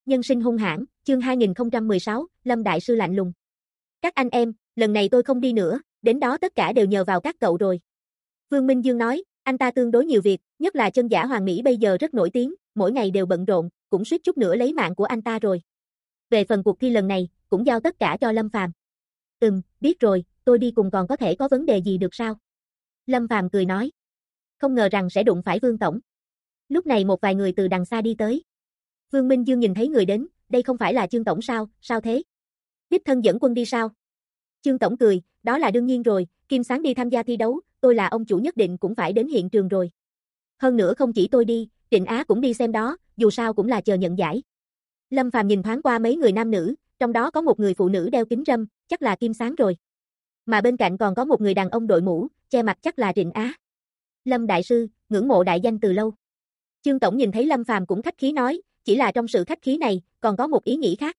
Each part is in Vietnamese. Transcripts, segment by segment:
Nhân sinh hung hãn, chương 2016, Lâm Đại Sư lạnh lùng. Các anh em, lần này tôi không đi nữa, đến đó tất cả đều nhờ vào các cậu rồi. Vương Minh Dương nói, anh ta tương đối nhiều việc, nhất là chân giả Hoàng Mỹ bây giờ rất nổi tiếng, mỗi ngày đều bận rộn, cũng suýt chút nữa lấy mạng của anh ta rồi. Về phần cuộc thi lần này, cũng giao tất cả cho Lâm Phàm. Biết rồi, tôi đi cùng còn có thể có vấn đề gì được sao? Lâm Phàm cười nói. Không ngờ rằng sẽ đụng phải Vương Tổng. Lúc này một vài người từ đằng xa đi tới. Vương Minh Dương nhìn thấy người đến, đây không phải là Chương Tổng sao, sao thế? Đích thân dẫn quân đi sao? Chương Tổng cười, đó là đương nhiên rồi, Kim Sáng đi tham gia thi đấu, tôi là ông chủ nhất định cũng phải đến hiện trường rồi. Hơn nữa không chỉ tôi đi, Trịnh Á cũng đi xem đó, dù sao cũng là chờ nhận giải. Lâm Phàm nhìn thoáng qua mấy người nam nữ, trong đó có một người phụ nữ đeo kính râm, chắc là Kim Sáng rồi. Mà bên cạnh còn có một người đàn ông đội mũ, che mặt chắc là Trịnh Á. Lâm Đại Sư, ngưỡng mộ đại danh từ lâu. Chương Tổng nhìn thấy Lâm Phàm cũng khách khí nói, chỉ là trong sự khách khí này, còn có một ý nghĩ khác.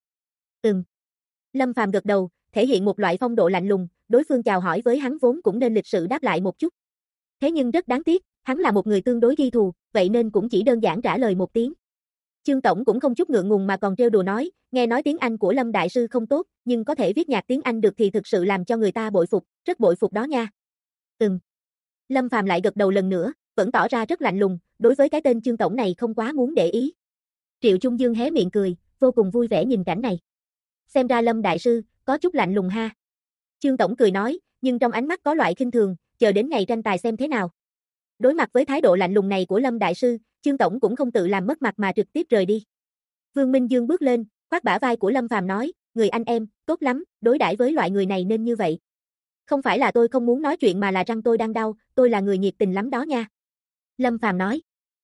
Lâm Phàm gật đầu, thể hiện một loại phong độ lạnh lùng, đối phương chào hỏi với hắn vốn cũng nên lịch sự đáp lại một chút. Thế nhưng rất đáng tiếc, hắn là một người tương đối ghi thù, vậy nên cũng chỉ đơn giản trả lời một tiếng. Chương Tổng cũng không chút ngượng ngùng mà còn trêu đùa nói, nghe nói tiếng Anh của Lâm Đại Sư không tốt, nhưng có thể viết nhạc tiếng Anh được thì thực sự làm cho người ta bội phục, rất bội phục đó nha. Lâm Phàm lại gật đầu lần nữa, vẫn tỏ ra rất lạnh lùng, đối với cái tên Chương Tổng này không quá muốn để ý. Triệu Trung Dương hé miệng cười, vô cùng vui vẻ nhìn cảnh này. Xem ra Lâm Đại Sư, có chút lạnh lùng ha. Chương Tổng cười nói, nhưng trong ánh mắt có loại khinh thường, chờ đến ngày tranh tài xem thế nào. Đối mặt với thái độ lạnh lùng này của Lâm Đại Sư, Chương Tổng cũng không tự làm mất mặt mà trực tiếp rời đi. Vương Minh Dương bước lên, khoác bả vai của Lâm Phàm nói, người anh em, tốt lắm, đối đãi với loại người này nên như vậy. Không phải là tôi không muốn nói chuyện mà là răng tôi đang đau, tôi là người nhiệt tình lắm đó nha. Lâm Phàm nói.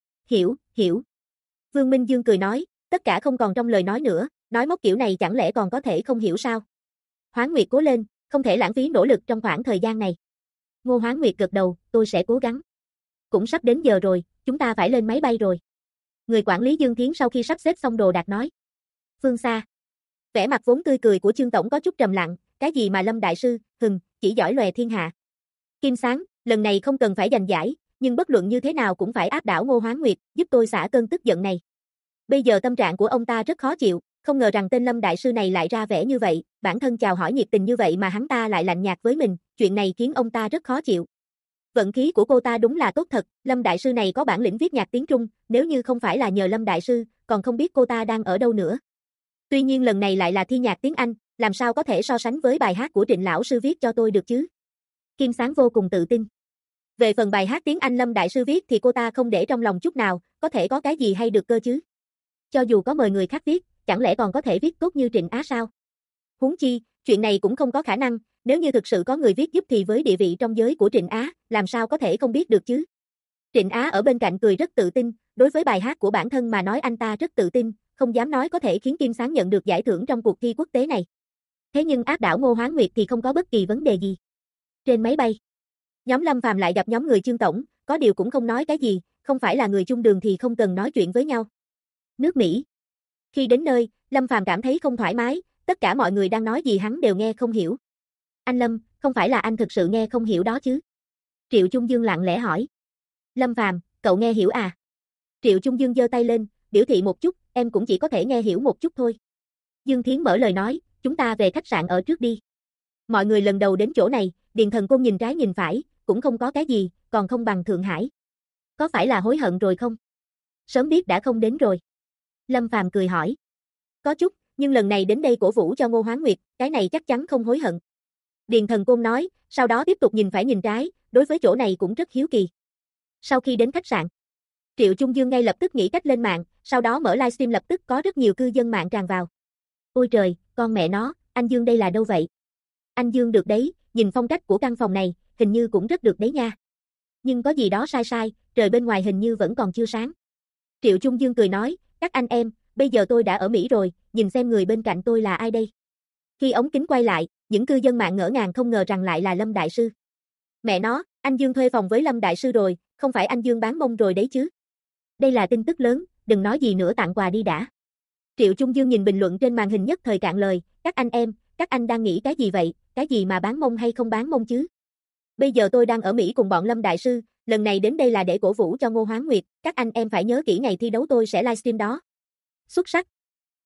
Hiểu. Vương Minh Dương cười nói, tất cả không còn trong lời nói nữa, nói móc kiểu này chẳng lẽ còn có thể không hiểu sao? Hoán Nguyệt cố lên, không thể lãng phí nỗ lực trong khoảng thời gian này. Ngô Hoán Nguyệt gật đầu, tôi sẽ cố gắng. Cũng sắp đến giờ rồi, chúng ta phải lên máy bay rồi. Người quản lý Dương Thiến sau khi sắp xếp xong đồ đạc nói. Phương xa. Vẻ mặt vốn tươi cười của Chương Tổng có chút trầm lặng, cái gì mà Lâm Đại Sư, chỉ giỏi lòe thiên hạ. Kim Sáng, lần này không cần phải giành giải, nhưng bất luận như thế nào cũng phải áp đảo Ngô Hoán Nguyệt, giúp tôi xả cơn tức giận này. Bây giờ tâm trạng của ông ta rất khó chịu, không ngờ rằng tên Lâm Đại Sư này lại ra vẻ như vậy, bản thân chào hỏi nhiệt tình như vậy mà hắn ta lại lạnh nhạt với mình, chuyện này khiến ông ta rất khó chịu. Vận khí của cô ta đúng là tốt thật, Lâm Đại Sư này có bản lĩnh viết nhạc tiếng Trung, nếu như không phải là nhờ Lâm Đại Sư, còn không biết cô ta đang ở đâu nữa. Tuy nhiên lần này lại là thi nhạc tiếng Anh, làm sao có thể so sánh với bài hát của Trịnh Lão Sư viết cho tôi được chứ? Kim Sáng vô cùng tự tin. Về phần bài hát tiếng Anh Lâm Đại Sư viết thì cô ta không để trong lòng chút nào, có thể có cái gì hay được cơ chứ? Cho dù có mời người khác viết, chẳng lẽ còn có thể viết tốt như Trịnh Á sao? Huống chi, chuyện này cũng không có khả năng, nếu như thực sự có người viết giúp thì với địa vị trong giới của Trịnh Á, làm sao có thể không biết được chứ? Trịnh Á ở bên cạnh cười rất tự tin, đối với bài hát của bản thân mà nói anh ta rất tự tin, không dám nói có thể khiến Kim Sáng nhận được giải thưởng trong cuộc thi quốc tế này. Thế nhưng áp đảo Ngô Hoán Nguyệt thì không có bất kỳ vấn đề gì. Trên máy bay, nhóm Lâm Phàm lại gặp nhóm người Chương Tổng, có điều cũng không nói cái gì, không phải là người chung đường thì không cần nói chuyện với nhau. Nước Mỹ. Khi đến nơi, Lâm Phàm cảm thấy không thoải mái, tất cả mọi người đang nói gì hắn đều nghe không hiểu. Anh Lâm, không phải là anh thực sự nghe không hiểu đó chứ? Triệu Trung Dương lặng lẽ hỏi. Lâm Phàm, cậu nghe hiểu à? Triệu Trung Dương giơ tay lên, biểu thị một chút, em cũng chỉ có thể nghe hiểu một chút thôi. Dương Thiến mở lời nói, chúng ta về khách sạn ở trước đi. Mọi người lần đầu đến chỗ này, Điền Thần Côn nhìn trái nhìn phải, cũng không có cái gì, còn không bằng Thượng Hải. Có phải là hối hận rồi không? Sớm biết đã không đến rồi. Lâm Phàm cười hỏi. Có chút, nhưng lần này đến đây cổ vũ cho Ngô Hoán Nguyệt, cái này chắc chắn không hối hận. Điền Thần Côn nói, sau đó tiếp tục nhìn phải nhìn trái, đối với chỗ này cũng rất hiếu kỳ. Sau khi đến khách sạn, Triệu Trung Dương ngay lập tức nghĩ cách lên mạng, sau đó mở livestream lập tức có rất nhiều cư dân mạng tràn vào. Ôi trời, con mẹ nó, anh Dương đây là đâu vậy? Anh Dương được đấy, nhìn phong cách của căn phòng này, hình như cũng rất được đấy nha. Nhưng có gì đó sai, trời bên ngoài hình như vẫn còn chưa sáng. Triệu Trung Dương cười nói, các anh em, bây giờ tôi đã ở Mỹ rồi, nhìn xem người bên cạnh tôi là ai đây. Khi ống kính quay lại, những cư dân mạng ngỡ ngàng không ngờ rằng lại là Lâm Đại Sư. Mẹ nó, anh Dương thuê phòng với Lâm Đại Sư rồi, không phải anh Dương bán mông rồi đấy chứ. Đây là tin tức lớn, đừng nói gì nữa tặng quà đi đã. Triệu Trung Dương nhìn bình luận trên màn hình nhất thời cạn lời, các anh em, các anh đang nghĩ cái gì vậy, cái gì mà bán mông hay không bán mông chứ? Bây giờ tôi đang ở Mỹ cùng bọn Lâm Đại Sư, lần này đến đây là để cổ vũ cho Ngô Hoán Nguyệt, các anh em phải nhớ kỹ ngày thi đấu tôi sẽ livestream đó. Xuất sắc.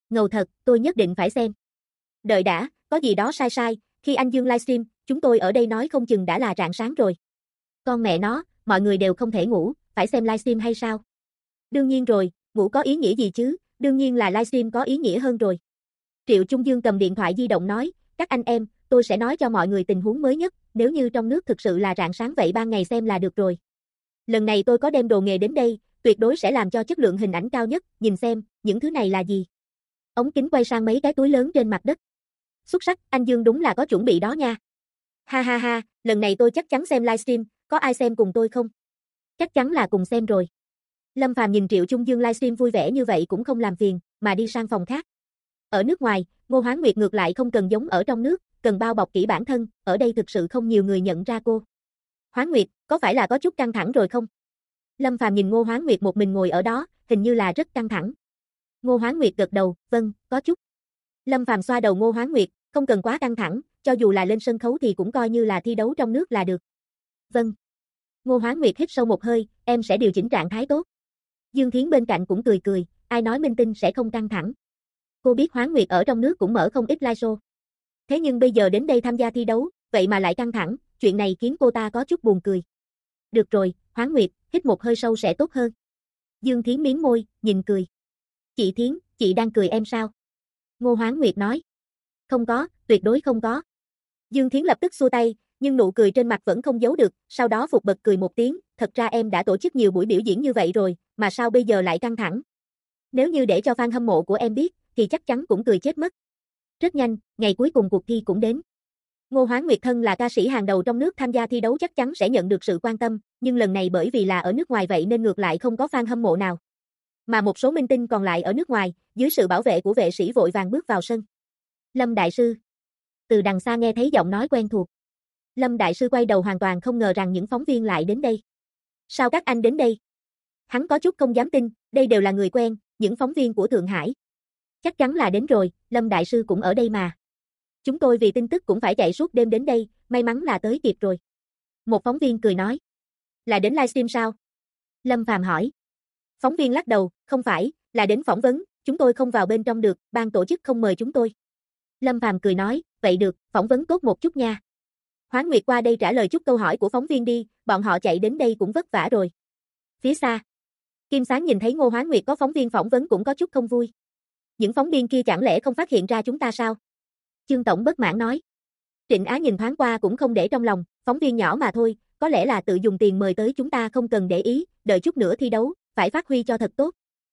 Ngầu thật, tôi nhất định phải xem. Đợi đã, có gì đó sai sai, khi anh Dương livestream, chúng tôi ở đây nói không chừng đã là rạng sáng rồi. Con mẹ nó, mọi người đều không thể ngủ, phải xem livestream hay sao? Đương nhiên rồi, ngủ có ý nghĩa gì chứ, đương nhiên là livestream có ý nghĩa hơn rồi. Triệu Trung Dương cầm điện thoại di động nói, các anh em, tôi sẽ nói cho mọi người tình huống mới nhất, nếu như trong nước thực sự là rạng sáng vậy ban ngày xem là được rồi. Lần này tôi có đem đồ nghề đến đây, tuyệt đối sẽ làm cho chất lượng hình ảnh cao nhất, nhìn xem, những thứ này là gì. Ống kính quay sang mấy cái túi lớn trên mặt đất. Xuất sắc, anh Dương đúng là có chuẩn bị đó nha. Ha ha ha, lần này tôi chắc chắn xem livestream, có ai xem cùng tôi không? Chắc chắn là cùng xem rồi. Lâm Phàm nhìn Triệu Trung Dương livestream vui vẻ như vậy cũng không làm phiền, mà đi sang phòng khác. Ở nước ngoài, Ngô Hoán Nguyệt ngược lại không cần giống ở trong nước, cần bao bọc kỹ bản thân, ở đây thực sự không nhiều người nhận ra cô. Hoán Nguyệt, có phải là có chút căng thẳng rồi không? Lâm Phàm nhìn Ngô Hoán Nguyệt một mình ngồi ở đó, hình như là rất căng thẳng. Ngô Hoán Nguyệt gật đầu, vâng, có chút. Lâm Phàm xoa đầu Ngô Hoán Nguyệt, không cần quá căng thẳng, cho dù là lên sân khấu thì cũng coi như là thi đấu trong nước là được. Vâng. Ngô Hoán Nguyệt hít sâu một hơi, em sẽ điều chỉnh trạng thái tốt. Dương Thiến bên cạnh cũng cười cười, ai nói minh tinh sẽ không căng thẳng. Cô biết Hoán Nguyệt ở trong nước cũng mở không ít live show. Thế nhưng bây giờ đến đây tham gia thi đấu, vậy mà lại căng thẳng, chuyện này khiến cô ta có chút buồn cười. Được rồi, Hoán Nguyệt, hít một hơi sâu sẽ tốt hơn. Dương Thiến miếm môi, nhìn cười. Chị Thiến, chị đang cười em sao? Ngô Hoán Nguyệt nói. Không có, tuyệt đối không có. Dương Thiến lập tức xua tay, nhưng nụ cười trên mặt vẫn không giấu được, sau đó phục bật cười một tiếng, thật ra em đã tổ chức nhiều buổi biểu diễn như vậy rồi, mà sao bây giờ lại căng thẳng? Nếu như để cho fan hâm mộ của em biết, thì chắc chắn cũng cười chết mất. Rất nhanh, ngày cuối cùng cuộc thi cũng đến. Ngô Hoán Nguyệt thân là ca sĩ hàng đầu trong nước tham gia thi đấu chắc chắn sẽ nhận được sự quan tâm, nhưng lần này bởi vì là ở nước ngoài vậy nên ngược lại không có fan hâm mộ nào. Mà một số minh tinh còn lại ở nước ngoài, dưới sự bảo vệ của vệ sĩ vội vàng bước vào sân. Lâm Đại Sư. Từ đằng xa nghe thấy giọng nói quen thuộc. Lâm Đại Sư quay đầu hoàn toàn không ngờ rằng những phóng viên lại đến đây. Sao các anh đến đây? Hắn có chút không dám tin, đây đều là người quen, những phóng viên của Thượng Hải. Chắc chắn là đến rồi, Lâm Đại Sư cũng ở đây mà. Chúng tôi vì tin tức cũng phải chạy suốt đêm đến đây, may mắn là tới kịp rồi. Một phóng viên cười nói. Là đến livestream sao? Lâm Phàm hỏi. Phóng viên lắc đầu, không phải, là đến phỏng vấn, chúng tôi không vào bên trong được, ban tổ chức không mời chúng tôi. Lâm Phàm cười nói, vậy được, phỏng vấn tốt một chút nha. Hoán Nguyệt qua đây trả lời chút câu hỏi của phóng viên đi, bọn họ chạy đến đây cũng vất vả rồi. Phía xa, Kim Sáng nhìn thấy Ngô Hoán Nguyệt có phóng viên phỏng vấn cũng có chút không vui. Những phóng viên kia chẳng lẽ không phát hiện ra chúng ta sao? Chương Tổng bất mãn nói. Trịnh Á nhìn thoáng qua cũng không để trong lòng, phóng viên nhỏ mà thôi, có lẽ là tự dùng tiền mời tới chúng ta không cần để ý, đợi chút nữa thi đấu, phải phát huy cho thật tốt.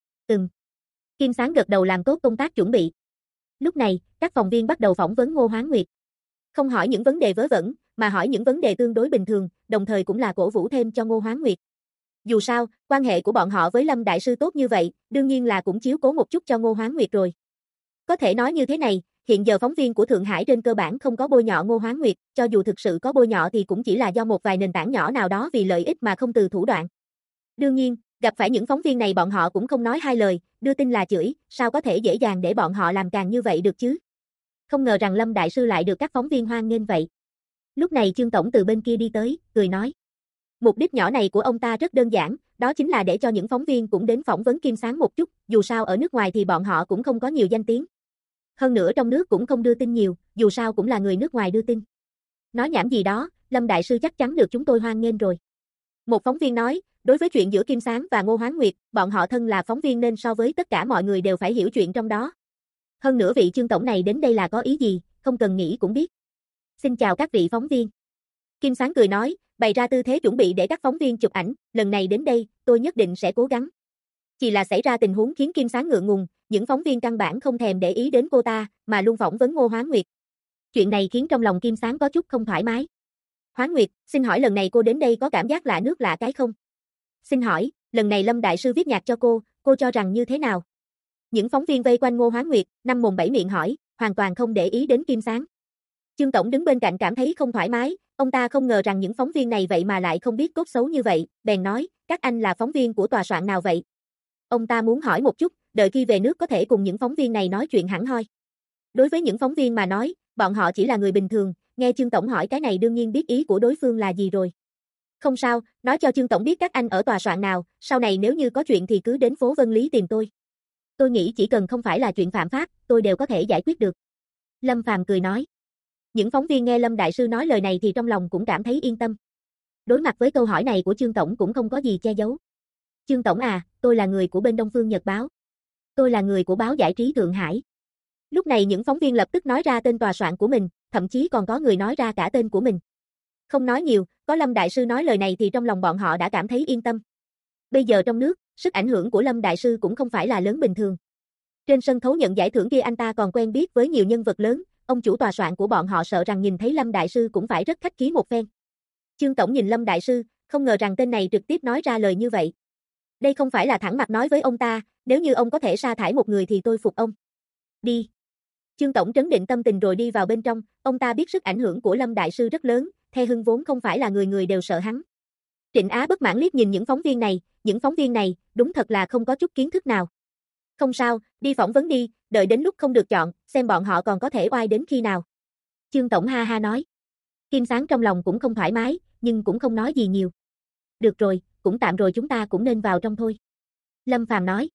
Kim Sáng gật đầu làm tốt công tác chuẩn bị. Lúc này, các phóng viên bắt đầu phỏng vấn Ngô Hoán Nguyệt. Không hỏi những vấn đề vớ vẩn, mà hỏi những vấn đề tương đối bình thường, đồng thời cũng là cổ vũ thêm cho Ngô Hoán Nguyệt. Dù sao, quan hệ của bọn họ với Lâm Đại Sư tốt như vậy, đương nhiên là cũng chiếu cố một chút cho Ngô Hoán Nguyệt rồi. Có thể nói như thế này, hiện giờ phóng viên của Thượng Hải trên cơ bản không có bôi nhọ Ngô Hoán Nguyệt, cho dù thực sự có bôi nhọ thì cũng chỉ là do một vài nền tảng nhỏ nào đó vì lợi ích mà không từ thủ đoạn. Đương nhiên, gặp phải những phóng viên này bọn họ cũng không nói hai lời, đưa tin là chửi, sao có thể dễ dàng để bọn họ làm càng như vậy được chứ? Không ngờ rằng Lâm Đại Sư lại được các phóng viên hoan nghênh vậy. Lúc này Chương Tổng từ bên kia đi tới, cười nói. Mục đích nhỏ này của ông ta rất đơn giản, đó chính là để cho những phóng viên cũng đến phỏng vấn Kim Sáng một chút, dù sao ở nước ngoài thì bọn họ cũng không có nhiều danh tiếng. Hơn nữa trong nước cũng không đưa tin nhiều, dù sao cũng là người nước ngoài đưa tin. Nói nhảm gì đó, Lâm Đại Sư chắc chắn được chúng tôi hoan nghênh rồi. Một phóng viên nói, đối với chuyện giữa Kim Sáng và Ngô Hoán Nguyệt, bọn họ thân là phóng viên nên so với tất cả mọi người đều phải hiểu chuyện trong đó. Hơn nữa vị Chương Tổng này đến đây là có ý gì, không cần nghĩ cũng biết. Xin chào các vị phóng viên. Kim Sáng cười nói, bày ra tư thế chuẩn bị để các phóng viên chụp ảnh, lần này đến đây, tôi nhất định sẽ cố gắng. Chỉ là xảy ra tình huống khiến Kim Sáng ngượng ngùng, những phóng viên căn bản không thèm để ý đến cô ta, mà luôn phỏng vấn Ngô Hoán Nguyệt. Chuyện này khiến trong lòng Kim Sáng có chút không thoải mái. Hoán Nguyệt, xin hỏi lần này cô đến đây có cảm giác lạ nước lạ cái không? Xin hỏi, lần này Lâm Đại Sư viết nhạc cho cô cho rằng như thế nào? Những phóng viên vây quanh Ngô Hoán Nguyệt, năm mồm bảy miệng hỏi, hoàn toàn không để ý đến Kim Sáng. Chương Tổng đứng bên cạnh cảm thấy không thoải mái, ông ta không ngờ rằng những phóng viên này vậy mà lại không biết tốt xấu như vậy, bèn nói, các anh là phóng viên của tòa soạn nào vậy? Ông ta muốn hỏi một chút, đợi khi về nước có thể cùng những phóng viên này nói chuyện hẳn hoi. Đối với những phóng viên mà nói, bọn họ chỉ là người bình thường, nghe Chương Tổng hỏi cái này đương nhiên biết ý của đối phương là gì rồi. Không sao, nói cho Chương Tổng biết các anh ở tòa soạn nào, sau này nếu như có chuyện thì cứ đến phố Vân Lý tìm tôi. Tôi nghĩ chỉ cần không phải là chuyện phạm pháp, tôi đều có thể giải quyết được. Lâm Phàm cười nói. Những phóng viên nghe Lâm Đại Sư nói lời này thì trong lòng cũng cảm thấy yên tâm. Đối mặt với câu hỏi này của Chương Tổng cũng không có gì che giấu. Chương Tổng à, tôi là người của bên Đông Phương Nhật Báo. Tôi là người của báo giải trí Thượng Hải. Lúc này những phóng viên lập tức nói ra tên tòa soạn của mình, thậm chí còn có người nói ra cả tên của mình. Không nói nhiều, có Lâm Đại Sư nói lời này thì trong lòng bọn họ đã cảm thấy yên tâm. Bây giờ trong nước, sức ảnh hưởng của Lâm Đại Sư cũng không phải là lớn bình thường. Trên sân khấu nhận giải thưởng kia anh ta còn quen biết với nhiều nhân vật lớn, ông chủ tòa soạn của bọn họ sợ rằng nhìn thấy Lâm Đại Sư cũng phải rất khách khí một phen. Chương Tổng nhìn Lâm Đại Sư, không ngờ rằng tên này trực tiếp nói ra lời như vậy. Đây không phải là thẳng mặt nói với ông ta, nếu như ông có thể sa thải một người thì tôi phục ông. Đi. Chương Tổng trấn định tâm tình rồi đi vào bên trong, ông ta biết sức ảnh hưởng của Lâm Đại Sư rất lớn, The Hưng vốn không phải là người người đều sợ hắn. Trịnh Á bất mãn liếc nhìn những phóng viên này, đúng thật là không có chút kiến thức nào. Không sao, đi phỏng vấn đi, đợi đến lúc không được chọn, xem bọn họ còn có thể oai đến khi nào. Chương Tổng ha ha nói. Kim Sáng trong lòng cũng không thoải mái, nhưng cũng không nói gì nhiều. Được rồi, cũng tạm rồi chúng ta cũng nên vào trong thôi. Lâm Phàm nói.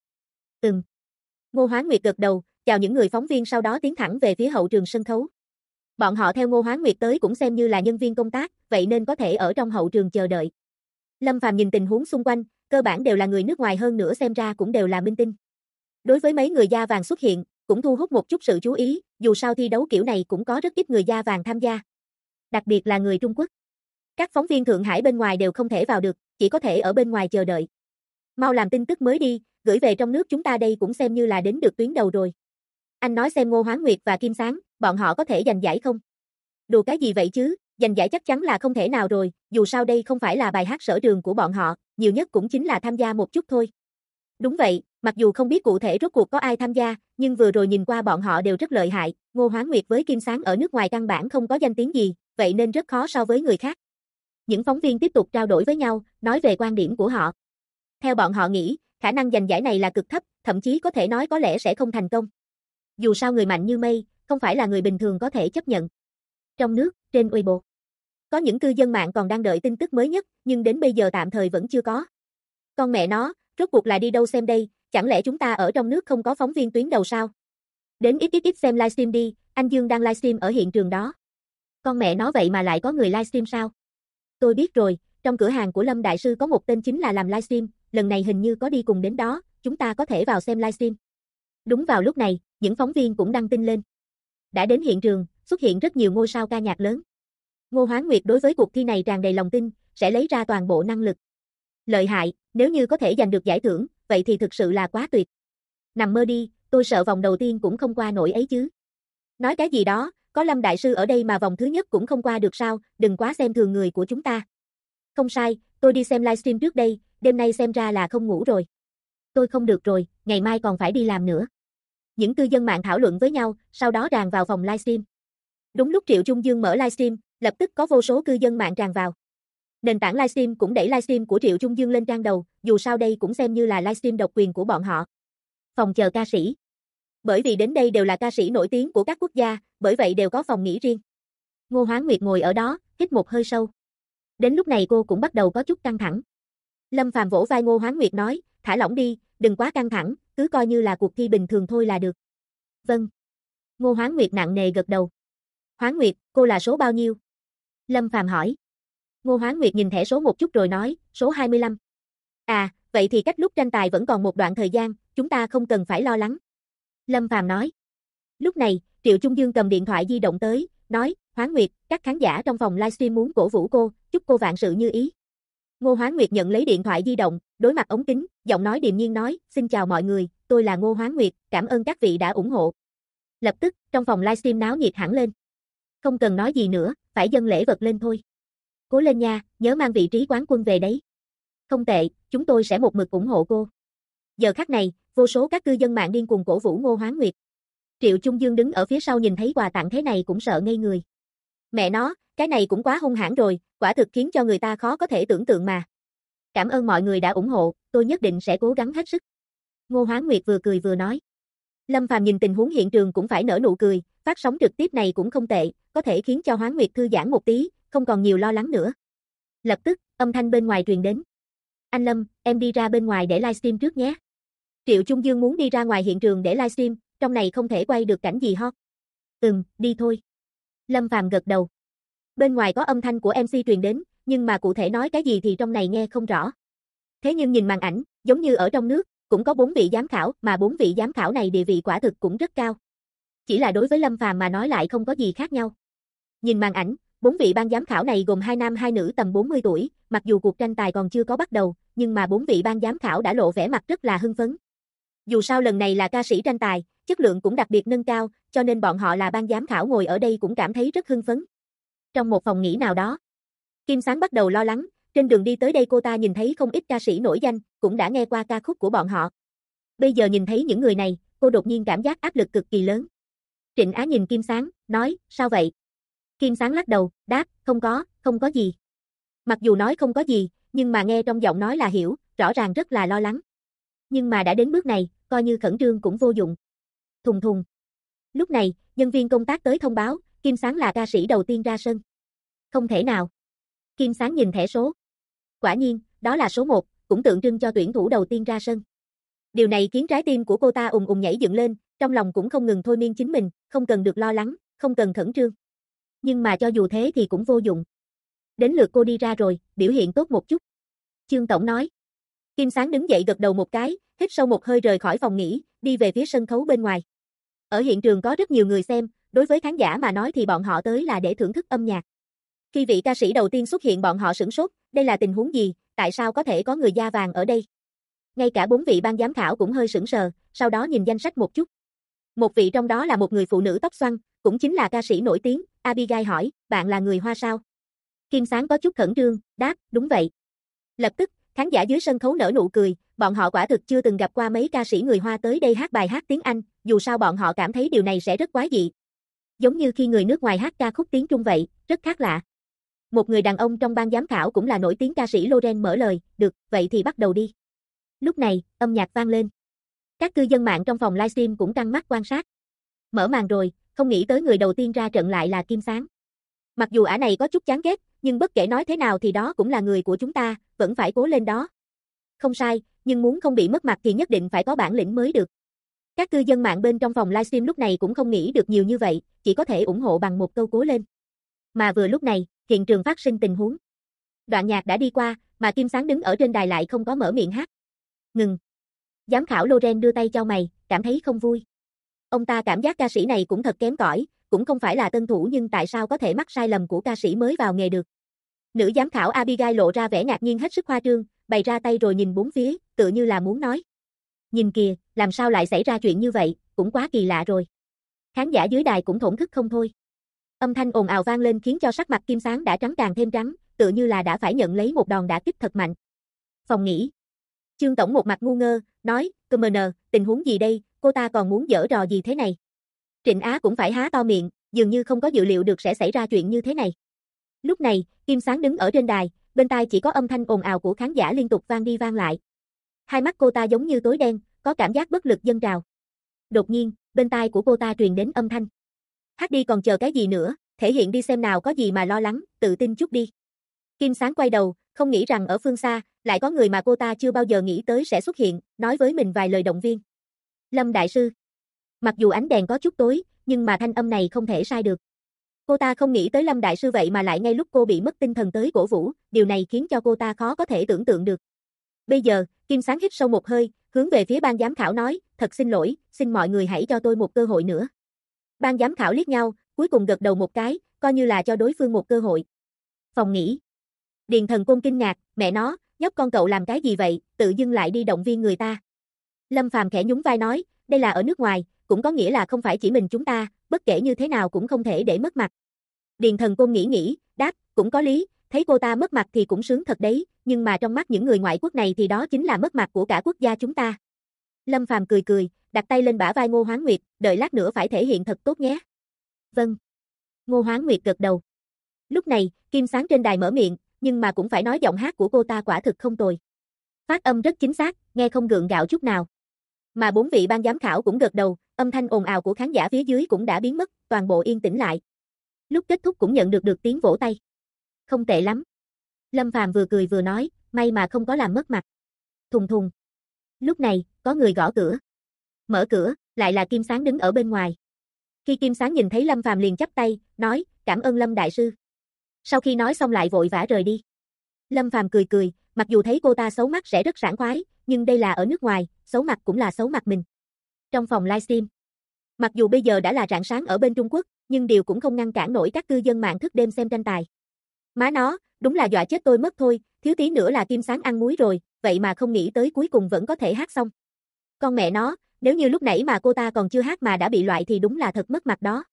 Ngô Hoán Nguyệt gật đầu, chào những người phóng viên sau đó tiến thẳng về phía hậu trường sân khấu. Bọn họ theo Ngô Hoán Nguyệt tới cũng xem như là nhân viên công tác, vậy nên có thể ở trong hậu trường chờ đợi. Lâm Phàm nhìn tình huống xung quanh, cơ bản đều là người nước ngoài hơn nữa xem ra cũng đều là minh tinh. Đối với mấy người da vàng xuất hiện, cũng thu hút một chút sự chú ý, dù sao thi đấu kiểu này cũng có rất ít người da vàng tham gia. Đặc biệt là người Trung Quốc. Các phóng viên Thượng Hải bên ngoài đều không thể vào được, chỉ có thể ở bên ngoài chờ đợi. Mau làm tin tức mới đi, gửi về trong nước chúng ta đây cũng xem như là đến được tuyến đầu rồi. Anh nói xem Ngô Hoán Nguyệt và Kim Sáng, bọn họ có thể giành giải không? Đùa cái gì vậy chứ, giành giải chắc chắn là không thể nào rồi, dù sao đây không phải là bài hát sở trường của bọn họ, nhiều nhất cũng chính là tham gia một chút thôi. Đúng vậy, mặc dù không biết cụ thể rốt cuộc có ai tham gia, nhưng vừa rồi nhìn qua bọn họ đều rất lợi hại, Ngô Hoán Nguyệt với Kim Sáng ở nước ngoài căn bản không có danh tiếng gì, vậy nên rất khó so với người khác. Những phóng viên tiếp tục trao đổi với nhau, nói về quan điểm của họ. Theo bọn họ nghĩ, khả năng giành giải này là cực thấp, thậm chí có thể nói có lẽ sẽ không thành công. Dù sao người mạnh như mây, không phải là người bình thường có thể chấp nhận. Trong nước, trên Weibo, có những cư dân mạng còn đang đợi tin tức mới nhất, nhưng đến bây giờ tạm thời vẫn chưa có. Con mẹ nó, rốt cuộc là đi đâu xem đây, chẳng lẽ chúng ta ở trong nước không có phóng viên tuyến đầu sao? Đến ít xem livestream đi, anh Dương đang livestream ở hiện trường đó. Con mẹ nó vậy mà lại có người livestream sao? Tôi biết rồi, trong cửa hàng của Lâm Đại Sư có một tên chính là làm livestream, lần này hình như có đi cùng đến đó, chúng ta có thể vào xem livestream. Đúng vào lúc này, những phóng viên cũng đăng tin lên. Đã đến hiện trường, xuất hiện rất nhiều ngôi sao ca nhạc lớn. Ngô Hoán Nguyệt đối với cuộc thi này tràn đầy lòng tin, sẽ lấy ra toàn bộ năng lực. Lợi hại, nếu như có thể giành được giải thưởng, vậy thì thực sự là quá tuyệt. Nằm mơ đi, tôi sợ vòng đầu tiên cũng không qua nổi ấy chứ. Nói cái gì đó, có Lâm Đại Sư ở đây mà vòng thứ nhất cũng không qua được sao, đừng quá xem thường người của chúng ta. Không sai, tôi đi xem livestream trước đây, đêm nay xem ra là không ngủ rồi. Tôi không được rồi, ngày mai còn phải đi làm nữa. Những cư dân mạng thảo luận với nhau, sau đó tràn vào phòng livestream. Đúng lúc Triệu Trung Dương mở livestream, lập tức có vô số cư dân mạng tràn vào. Nền tảng livestream cũng đẩy livestream của Triệu Trung Dương lên trang đầu, dù sao đây cũng xem như là livestream độc quyền của bọn họ. Phòng chờ ca sĩ. Bởi vì đến đây đều là ca sĩ nổi tiếng của các quốc gia, bởi vậy đều có phòng nghỉ riêng. Ngô Hoán Nguyệt ngồi ở đó, hít một hơi sâu. Đến lúc này cô cũng bắt đầu có chút căng thẳng. Lâm Phàm vỗ vai Ngô Hoán Nguyệt nói, thả lỏng đi, đừng quá căng thẳng, cứ coi như là cuộc thi bình thường thôi là được. Vâng. Ngô Hoán Nguyệt nặng nề gật đầu. Hoán Nguyệt, cô là số bao nhiêu? Lâm Phàm hỏi. Ngô Hoán Nguyệt nhìn thẻ số một chút rồi nói, số 25. À, vậy thì cách lúc tranh tài vẫn còn một đoạn thời gian, chúng ta không cần phải lo lắng. Lâm Phàm nói. Lúc này, Triệu Trung Dương cầm điện thoại di động tới, nói, Hoán Nguyệt, các khán giả trong phòng livestream muốn cổ vũ cô, chúc cô vạn sự như ý. Ngô Hoán Nguyệt nhận lấy điện thoại di động, đối mặt ống kính, giọng nói điềm nhiên nói, xin chào mọi người, tôi là Ngô Hoán Nguyệt, cảm ơn các vị đã ủng hộ. Lập tức, trong phòng livestream náo nhiệt hẳn lên. Không cần nói gì nữa, phải dâng lễ vật lên thôi. Cố lên nha, nhớ mang vị trí quán quân về đấy. Không tệ, chúng tôi sẽ một mực ủng hộ cô. Giờ khắc này, vô số các cư dân mạng điên cuồng cổ vũ Ngô Hoán Nguyệt. Triệu Trung Dương đứng ở phía sau nhìn thấy quà tặng thế này cũng sợ ngây người. Mẹ nó, cái này cũng quá hung hãn rồi, quả thực khiến cho người ta khó có thể tưởng tượng mà. Cảm ơn mọi người đã ủng hộ, tôi nhất định sẽ cố gắng hết sức. Ngô Hoán Nguyệt vừa cười vừa nói. Lâm Phàm nhìn tình huống hiện trường cũng phải nở nụ cười, phát sóng trực tiếp này cũng không tệ, có thể khiến cho Hoán Nguyệt thư giãn một tí, không còn nhiều lo lắng nữa. Lập tức, âm thanh bên ngoài truyền đến. Anh Lâm, em đi ra bên ngoài để livestream trước nhé. Triệu Trung Dương muốn đi ra ngoài hiện trường để livestream, trong này không thể quay được cảnh gì ho. Đi thôi. Lâm Phàm gật đầu. Bên ngoài có âm thanh của MC truyền đến, nhưng mà cụ thể nói cái gì thì trong này nghe không rõ. Thế nhưng nhìn màn ảnh, giống như ở trong nước, cũng có 4 vị giám khảo, mà 4 vị giám khảo này địa vị quả thực cũng rất cao. Chỉ là đối với Lâm Phàm mà nói lại không có gì khác nhau. Nhìn màn ảnh, 4 vị ban giám khảo này gồm 2 nam 2 nữ tầm 40 tuổi, mặc dù cuộc tranh tài còn chưa có bắt đầu, nhưng mà 4 vị ban giám khảo đã lộ vẻ mặt rất là hưng phấn. Dù sao lần này là ca sĩ tranh tài, chất lượng cũng đặc biệt nâng cao, cho nên bọn họ là ban giám khảo ngồi ở đây cũng cảm thấy rất hưng phấn. Trong một phòng nghỉ nào đó, Kim Sáng bắt đầu lo lắng, trên đường đi tới đây cô ta nhìn thấy không ít ca sĩ nổi danh, cũng đã nghe qua ca khúc của bọn họ. Bây giờ nhìn thấy những người này, cô đột nhiên cảm giác áp lực cực kỳ lớn. Trịnh Á nhìn Kim Sáng, nói, sao vậy? Kim Sáng lắc đầu, đáp, không có gì. Mặc dù nói không có gì, nhưng mà nghe trong giọng nói là hiểu, rõ ràng rất là lo lắng. Nhưng mà đã đến bước này, coi như khẩn trương cũng vô dụng. Thùng thùng. Lúc này, nhân viên công tác tới thông báo, Kim Sáng là ca sĩ đầu tiên ra sân. Không thể nào. Kim Sáng nhìn thẻ số. Quả nhiên, đó là số 1, cũng tượng trưng cho tuyển thủ đầu tiên ra sân. Điều này khiến trái tim của cô ta ùng ùng nhảy dựng lên, trong lòng cũng không ngừng thôi miên chính mình, không cần được lo lắng, không cần khẩn trương. Nhưng mà cho dù thế thì cũng vô dụng. Đến lượt cô đi ra rồi, biểu hiện tốt một chút. Chương Tổng nói. Kim Sáng đứng dậy gật đầu một cái, hít sâu một hơi rời khỏi phòng nghỉ, đi về phía sân khấu bên ngoài. Ở hiện trường có rất nhiều người xem, đối với khán giả mà nói thì bọn họ tới là để thưởng thức âm nhạc. Khi vị ca sĩ đầu tiên xuất hiện bọn họ sửng sốt, đây là tình huống gì, tại sao có thể có người da vàng ở đây? Ngay cả 4 vị ban giám khảo cũng hơi sững sờ, sau đó nhìn danh sách một chút. Một vị trong đó là một người phụ nữ tóc xoăn, cũng chính là ca sĩ nổi tiếng, Abigail hỏi, bạn là người Hoa sao? Kim Sáng có chút khẩn trương, đáp, đúng vậy. Lập tức, khán giả dưới sân khấu nở nụ cười, bọn họ quả thực chưa từng gặp qua mấy ca sĩ người Hoa tới đây hát bài hát tiếng Anh, dù sao bọn họ cảm thấy điều này sẽ rất quái dị. Giống như khi người nước ngoài hát ca khúc tiếng Trung vậy, rất khác lạ. Một người đàn ông trong ban giám khảo cũng là nổi tiếng ca sĩ Loren mở lời, được, vậy thì bắt đầu đi. Lúc này, âm nhạc vang lên. Các cư dân mạng trong phòng livestream cũng căng mắt quan sát. Mở màn rồi, không nghĩ tới người đầu tiên ra trận lại là Kim Sáng. Mặc dù ả này có chút chán ghét, nhưng bất kể nói thế nào thì đó cũng là người của chúng ta, vẫn phải cố lên đó. Không sai, nhưng muốn không bị mất mặt thì nhất định phải có bản lĩnh mới được. Các cư dân mạng bên trong phòng livestream lúc này cũng không nghĩ được nhiều như vậy, chỉ có thể ủng hộ bằng một câu cố lên. Mà vừa lúc này, hiện trường phát sinh tình huống. Đoạn nhạc đã đi qua, mà Kim Sáng đứng ở trên đài lại không có mở miệng hát. Ngừng. Giám khảo Loren đưa tay chau mày, cảm thấy không vui. Ông ta cảm giác ca sĩ này cũng thật kém cỏi, cũng không phải là tân thủ nhưng tại sao có thể mắc sai lầm của ca sĩ mới vào nghề được. Nữ giám khảo Abigail lộ ra vẻ ngạc nhiên hết sức khoa trương, bày ra tay rồi nhìn bốn phía, tựa như là muốn nói. Nhìn kìa, làm sao lại xảy ra chuyện như vậy, cũng quá kỳ lạ rồi. Khán giả dưới đài cũng thổn thức không thôi. Âm thanh ồn ào vang lên khiến cho sắc mặt Kim Sáng đã trắng càng thêm trắng, tựa như là đã phải nhận lấy một đòn đả kích thật mạnh. Phòng nghỉ. Chương Tổng một mặt ngu ngơ, nói, "Commoner, tình huống gì đây, cô ta còn muốn giở trò gì thế này?" Trịnh Á cũng phải há to miệng, dường như không có dự liệu được sẽ xảy ra chuyện như thế này. Lúc này, Kim Sáng đứng ở trên đài, bên tai chỉ có âm thanh ồn ào của khán giả liên tục vang đi vang lại. Hai mắt cô ta giống như tối đen, có cảm giác bất lực dâng trào. Đột nhiên, bên tai của cô ta truyền đến âm thanh. Hát đi còn chờ cái gì nữa, thể hiện đi xem nào có gì mà lo lắng, tự tin chút đi. Kim Sáng quay đầu, không nghĩ rằng ở phương xa, lại có người mà cô ta chưa bao giờ nghĩ tới sẽ xuất hiện, nói với mình vài lời động viên. Lâm Đại Sư. Mặc dù ánh đèn có chút tối, nhưng mà thanh âm này không thể sai được. Cô ta không nghĩ tới Lâm Đại Sư vậy mà lại ngay lúc cô bị mất tinh thần tới cổ vũ, điều này khiến cho cô ta khó có thể tưởng tượng được. Bây giờ, Kim Sáng hít sâu một hơi, hướng về phía ban giám khảo nói, thật xin lỗi, xin mọi người hãy cho tôi một cơ hội nữa. Ban giám khảo liếc nhau, cuối cùng gật đầu một cái, coi như là cho đối phương một cơ hội. Phòng nghỉ. Điền Thần Côn kinh ngạc, mẹ nó, nhóc con cậu làm cái gì vậy, tự dưng lại đi động viên người ta. Lâm Phàm khẽ nhún vai nói, đây là ở nước ngoài, cũng có nghĩa là không phải chỉ mình chúng ta, bất kể như thế nào cũng không thể để mất mặt. Điền Thần Côn nghĩ, đáp, cũng có lý, thấy cô ta mất mặt thì cũng sướng thật đấy, nhưng mà trong mắt những người ngoại quốc này thì đó chính là mất mặt của cả quốc gia chúng ta. Lâm Phàm cười, đặt tay lên bả vai Ngô Hoán Nguyệt, đợi lát nữa phải thể hiện thật tốt nhé. Vâng. Ngô Hoán Nguyệt gật đầu. Lúc này, Kim Sáng trên đài mở miệng, nhưng mà cũng phải nói giọng hát của cô ta quả thực không tồi. Phát âm rất chính xác, nghe không gượng gạo chút nào. Mà 4 vị ban giám khảo cũng gật đầu, âm thanh ồn ào của khán giả phía dưới cũng đã biến mất, toàn bộ yên tĩnh lại. Lúc kết thúc cũng nhận được tiếng vỗ tay. Không tệ lắm. Lâm Phàm vừa cười vừa nói, may mà không có làm mất mặt. Thùng thùng. Lúc này, có người gõ cửa. Mở cửa, lại là Kim Sáng đứng ở bên ngoài. Khi Kim Sáng nhìn thấy Lâm Phàm liền chắp tay, nói, cảm ơn Lâm đại sư. Sau khi nói xong lại vội vã rời đi. Lâm Phàm cười cười, mặc dù thấy cô ta xấu mắt sẽ rất sảng khoái, nhưng đây là ở nước ngoài, xấu mặt cũng là xấu mặt mình. Trong phòng livestream, mặc dù bây giờ đã là rạng sáng ở bên Trung Quốc, nhưng điều cũng không ngăn cản nổi các cư dân mạng thức đêm xem tranh tài. Má nó, đúng là dọa chết tôi mất thôi, thiếu tí nữa là Kim Sáng ăn muối rồi, vậy mà không nghĩ tới cuối cùng vẫn có thể hát xong. Con mẹ nó, nếu như lúc nãy mà cô ta còn chưa hát mà đã bị loại thì đúng là thật mất mặt đó.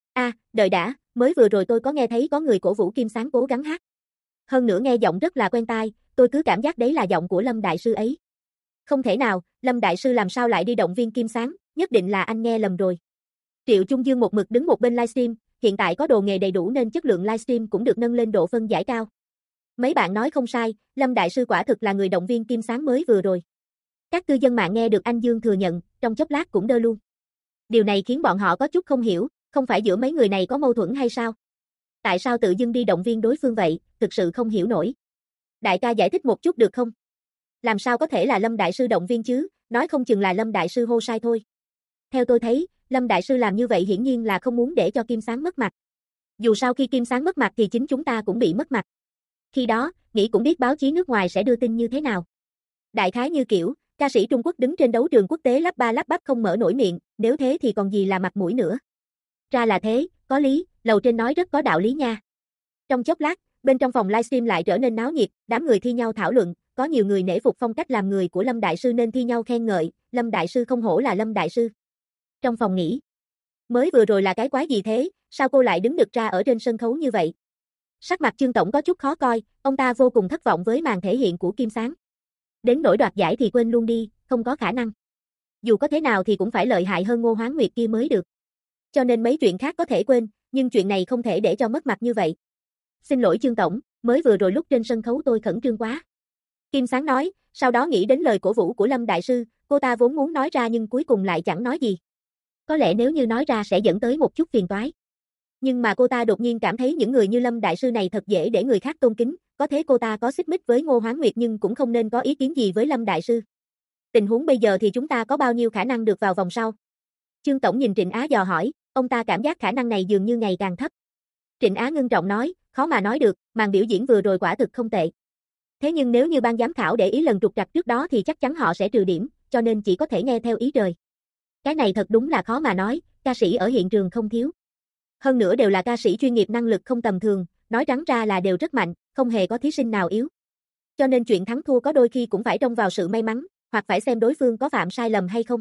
Đợi đã, mới vừa rồi tôi có nghe thấy có người cổ vũ Kim Sáng cố gắng hát. Hơn nữa nghe giọng rất là quen tai, tôi cứ cảm giác đấy là giọng của Lâm đại sư ấy. Không thể nào, Lâm đại sư làm sao lại đi động viên Kim Sáng, nhất định là anh nghe lầm rồi. Triệu Trung Dương một mực đứng một bên livestream, hiện tại có đồ nghề đầy đủ nên chất lượng livestream cũng được nâng lên độ phân giải cao. Mấy bạn nói không sai, Lâm đại sư quả thực là người động viên Kim Sáng mới vừa rồi. Các cư dân mạng nghe được anh Dương thừa nhận, trong chốc lát cũng đơ luôn. Điều này khiến bọn họ có chút không hiểu, không phải giữa mấy người này có mâu thuẫn hay sao? Tại sao tự dưng đi động viên đối phương vậy, thực sự không hiểu nổi. Đại ca giải thích một chút được không? Làm sao có thể là Lâm đại sư động viên chứ, nói không chừng là Lâm đại sư hô sai thôi. Theo tôi thấy, Lâm đại sư làm như vậy hiển nhiên là không muốn để cho Kim Sáng mất mặt. Dù sao khi Kim Sáng mất mặt thì chính chúng ta cũng bị mất mặt. Khi đó, nghĩ cũng biết báo chí nước ngoài sẽ đưa tin như thế nào. Đại khái như kiểu, ca sĩ Trung Quốc đứng trên đấu trường quốc tế lắp ba lắp bắp không mở nổi miệng, nếu thế thì còn gì là mặt mũi nữa. Ra là thế, có lý, lầu trên nói rất có đạo lý nha. Trong chốc lát, bên trong phòng livestream lại trở nên náo nhiệt, đám người thi nhau thảo luận, có nhiều người nể phục phong cách làm người của Lâm đại sư nên thi nhau khen ngợi, Lâm đại sư không hổ là Lâm đại sư. Trong phòng nghỉ, mới vừa rồi là cái quái gì thế, sao cô lại đứng được ra ở trên sân khấu như vậy? Sắc mặt Trương Tổng có chút khó coi, ông ta vô cùng thất vọng với màn thể hiện của Kim Sáng. Đến nỗi đoạt giải thì quên luôn đi, không có khả năng. Dù có thế nào thì cũng phải lợi hại hơn Ngô Hoán Nguyệt kia mới được. Cho nên mấy chuyện khác có thể quên, nhưng chuyện này không thể để cho mất mặt như vậy. Xin lỗi Trương Tổng, mới vừa rồi lúc trên sân khấu tôi khẩn trương quá. Kim Sáng nói, sau đó nghĩ đến lời cổ vũ của Lâm đại sư, cô ta vốn muốn nói ra nhưng cuối cùng lại chẳng nói gì. Có lẽ nếu như nói ra sẽ dẫn tới một chút phiền toái. Nhưng mà cô ta đột nhiên cảm thấy những người như Lâm đại sư này thật dễ để người khác tôn kính, có thế cô ta có xích mích với Ngô Hoán Nguyệt nhưng cũng không nên có ý kiến gì với Lâm đại sư. Tình huống bây giờ thì chúng ta có bao nhiêu khả năng được vào vòng sau? Trương Tổng nhìn Trịnh Á dò hỏi, ông ta cảm giác khả năng này dường như ngày càng thấp. Trịnh Á ngưng trọng nói, khó mà nói được, màn biểu diễn vừa rồi quả thực không tệ. Thế nhưng nếu như ban giám khảo để ý lần trục trặc trước đó thì chắc chắn họ sẽ trừ điểm, cho nên chỉ có thể nghe theo ý trời. Cái này thật đúng là khó mà nói, ca sĩ ở hiện trường không thiếu. Hơn nữa đều là ca sĩ chuyên nghiệp năng lực không tầm thường, nói trắng ra là đều rất mạnh, không hề có thí sinh nào yếu. Cho nên chuyện thắng thua có đôi khi cũng phải trông vào sự may mắn, hoặc phải xem đối phương có phạm sai lầm hay không.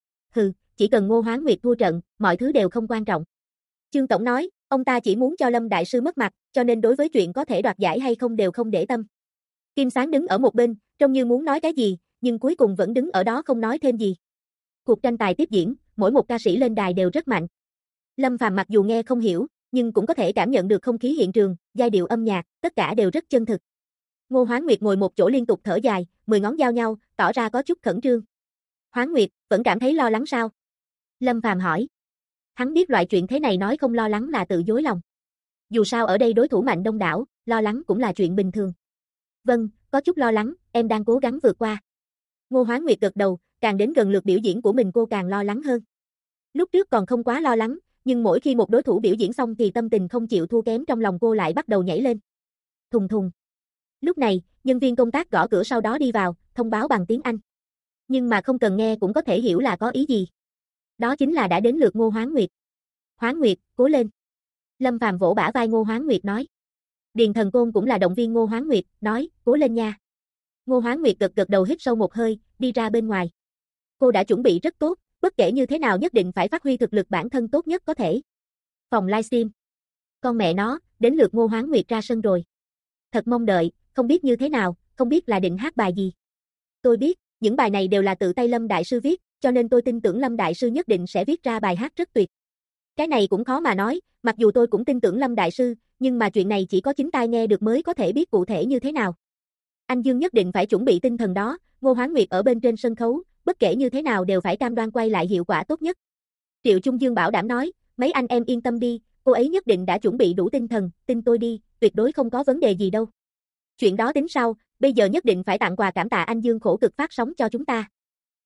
Chỉ cần Ngô Hoán Nguyệt thua trận, mọi thứ đều không quan trọng. Trương Tổng nói, ông ta chỉ muốn cho Lâm đại sư mất mặt, cho nên đối với chuyện có thể đoạt giải hay không đều không để tâm. Kim Sáng đứng ở một bên, trông như muốn nói cái gì, nhưng cuối cùng vẫn đứng ở đó không nói thêm gì. Cuộc tranh tài tiếp diễn, mỗi một ca sĩ lên đài đều rất mạnh. Lâm Phàm mặc dù nghe không hiểu, nhưng cũng có thể cảm nhận được không khí hiện trường, giai điệu âm nhạc, tất cả đều rất chân thực. Ngô Hoán Nguyệt ngồi một chỗ liên tục thở dài, 10 ngón giao nhau, tỏ ra có chút khẩn trương. Hoán Nguyệt, vẫn cảm thấy lo lắng sao? Lâm Phàm hỏi. Hắn biết loại chuyện thế này nói không lo lắng là tự dối lòng. Dù sao ở đây đối thủ mạnh đông đảo, lo lắng cũng là chuyện bình thường. Vâng, có chút lo lắng, em đang cố gắng vượt qua. Ngô Hoán Nguyệt gật đầu, càng đến gần lượt biểu diễn của mình cô càng lo lắng hơn. Lúc trước còn không quá lo lắng, nhưng mỗi khi một đối thủ biểu diễn xong thì tâm tình không chịu thua kém trong lòng cô lại bắt đầu nhảy lên. Thùng thùng. Lúc này, nhân viên công tác gõ cửa sau đó đi vào, thông báo bằng tiếng Anh. Nhưng mà không cần nghe cũng có thể hiểu là có ý gì. Đó chính là đã đến lượt Ngô Hoán Nguyệt. Hoán Nguyệt, cố lên. Lâm Phàm vỗ bả vai Ngô Hoán Nguyệt nói. Điền Thần Côn cũng là động viên Ngô Hoán Nguyệt, nói, cố lên nha. Ngô Hoán Nguyệt gật đầu hít sâu một hơi, đi ra bên ngoài. Cô đã chuẩn bị rất tốt, bất kể như thế nào nhất định phải phát huy thực lực bản thân tốt nhất có thể. Phòng livestream. Con mẹ nó, đến lượt Ngô Hoán Nguyệt ra sân rồi. Thật mong đợi, không biết như thế nào, không biết là định hát bài gì. Tôi biết, những bài này đều là tự tay Lâm đại sư viết, cho nên tôi tin tưởng Lâm đại sư nhất định sẽ viết ra bài hát rất tuyệt. Cái này cũng khó mà nói, mặc dù tôi cũng tin tưởng Lâm đại sư, nhưng mà chuyện này chỉ có chính tai nghe được mới có thể biết cụ thể như thế nào. Anh Dương nhất định phải chuẩn bị tinh thần đó, Ngô Hoán Nguyệt ở bên trên sân khấu, bất kể như thế nào đều phải cam đoan quay lại hiệu quả tốt nhất. Triệu Trung Dương bảo đảm nói, mấy anh em yên tâm đi, cô ấy nhất định đã chuẩn bị đủ tinh thần, tin tôi đi, tuyệt đối không có vấn đề gì đâu. Chuyện đó tính sau, bây giờ nhất định phải tặng quà cảm tạ anh Dương khổ cực phát sóng cho chúng ta.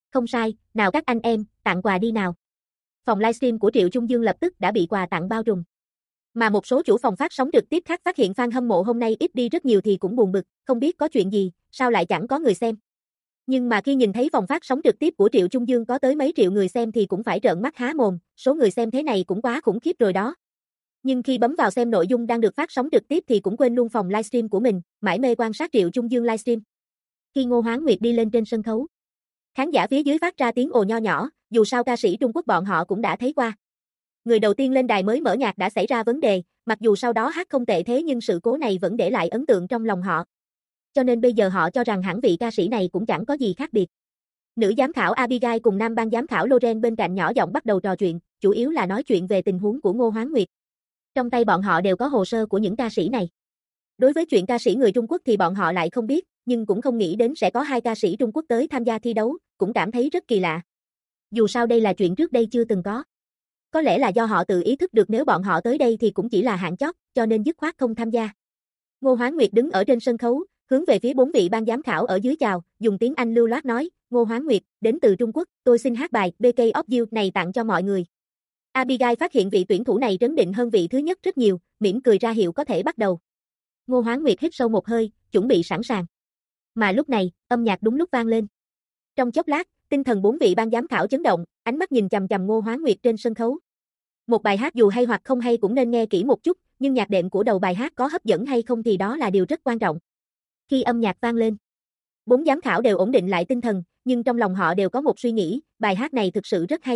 Không sai, nào các anh em, tặng quà đi nào. Phòng livestream của Triệu Trung Dương lập tức đã bị quà tặng bao trùm. Mà một số chủ phòng phát sóng trực tiếp khác phát hiện fan hâm mộ hôm nay ít đi rất nhiều thì cũng buồn bực, không biết có chuyện gì, sao lại chẳng có người xem. Nhưng mà khi nhìn thấy phòng phát sóng trực tiếp của Triệu Trung Dương có tới mấy triệu người xem thì cũng phải trợn mắt há mồm, số người xem thế này cũng quá khủng khiếp rồi đó. Nhưng khi bấm vào xem nội dung đang được phát sóng trực tiếp thì cũng quên luôn phòng livestream của mình, mải mê quan sát Triệu Trung Dương livestream. Khi Ngô Hoáng Nguyệt đi lên trên sân khấu, khán giả phía dưới phát ra tiếng ồ nho nhỏ, dù sao ca sĩ Trung Quốc bọn họ cũng đã thấy qua. Người đầu tiên lên đài mới mở nhạc đã xảy ra vấn đề, mặc dù sau đó hát không tệ thế nhưng sự cố này vẫn để lại ấn tượng trong lòng họ. Cho nên bây giờ họ cho rằng hẳn vị ca sĩ này cũng chẳng có gì khác biệt. Nữ giám khảo Abigail cùng nam ban giám khảo Loren bên cạnh nhỏ giọng bắt đầu trò chuyện, chủ yếu là nói chuyện về tình huống của Ngô Hoáng Nguyệt. Trong tay bọn họ đều có hồ sơ của những ca sĩ này. Đối với chuyện ca sĩ người Trung Quốc thì bọn họ lại không biết, nhưng cũng không nghĩ đến sẽ có hai ca sĩ Trung Quốc tới tham gia thi đấu, cũng cảm thấy rất kỳ lạ. Dù sao đây là chuyện trước đây chưa từng có. Có lẽ là do họ tự ý thức được nếu bọn họ tới đây thì cũng chỉ là hạng chót, cho nên dứt khoát không tham gia. Ngô Hoáng Nguyệt đứng ở trên sân khấu, hướng về phía 4 vị ban giám khảo ở dưới chào, dùng tiếng Anh lưu loát nói, Ngô Hoáng Nguyệt, đến từ Trung Quốc, tôi xin hát bài BK of You này tặng cho mọi người. Abigail phát hiện vị tuyển thủ này trấn định hơn vị thứ nhất rất nhiều, mỉm cười ra hiệu có thể bắt đầu. Ngô Hoáng Nguyệt hít sâu một hơi, chuẩn bị sẵn sàng. Mà lúc này, âm nhạc đúng lúc vang lên. Trong chốc lát, tinh thần 4 vị ban giám khảo chấn động, ánh mắt nhìn chằm chằm Ngô Hoáng Nguyệt trên sân khấu. Một bài hát dù hay hoặc không hay cũng nên nghe kỹ một chút, nhưng nhạc đệm của đầu bài hát có hấp dẫn hay không thì đó là điều rất quan trọng. Khi âm nhạc vang lên, 4 giám khảo đều ổn định lại tinh thần, nhưng trong lòng họ đều có một suy nghĩ, bài hát này thực sự rất hay.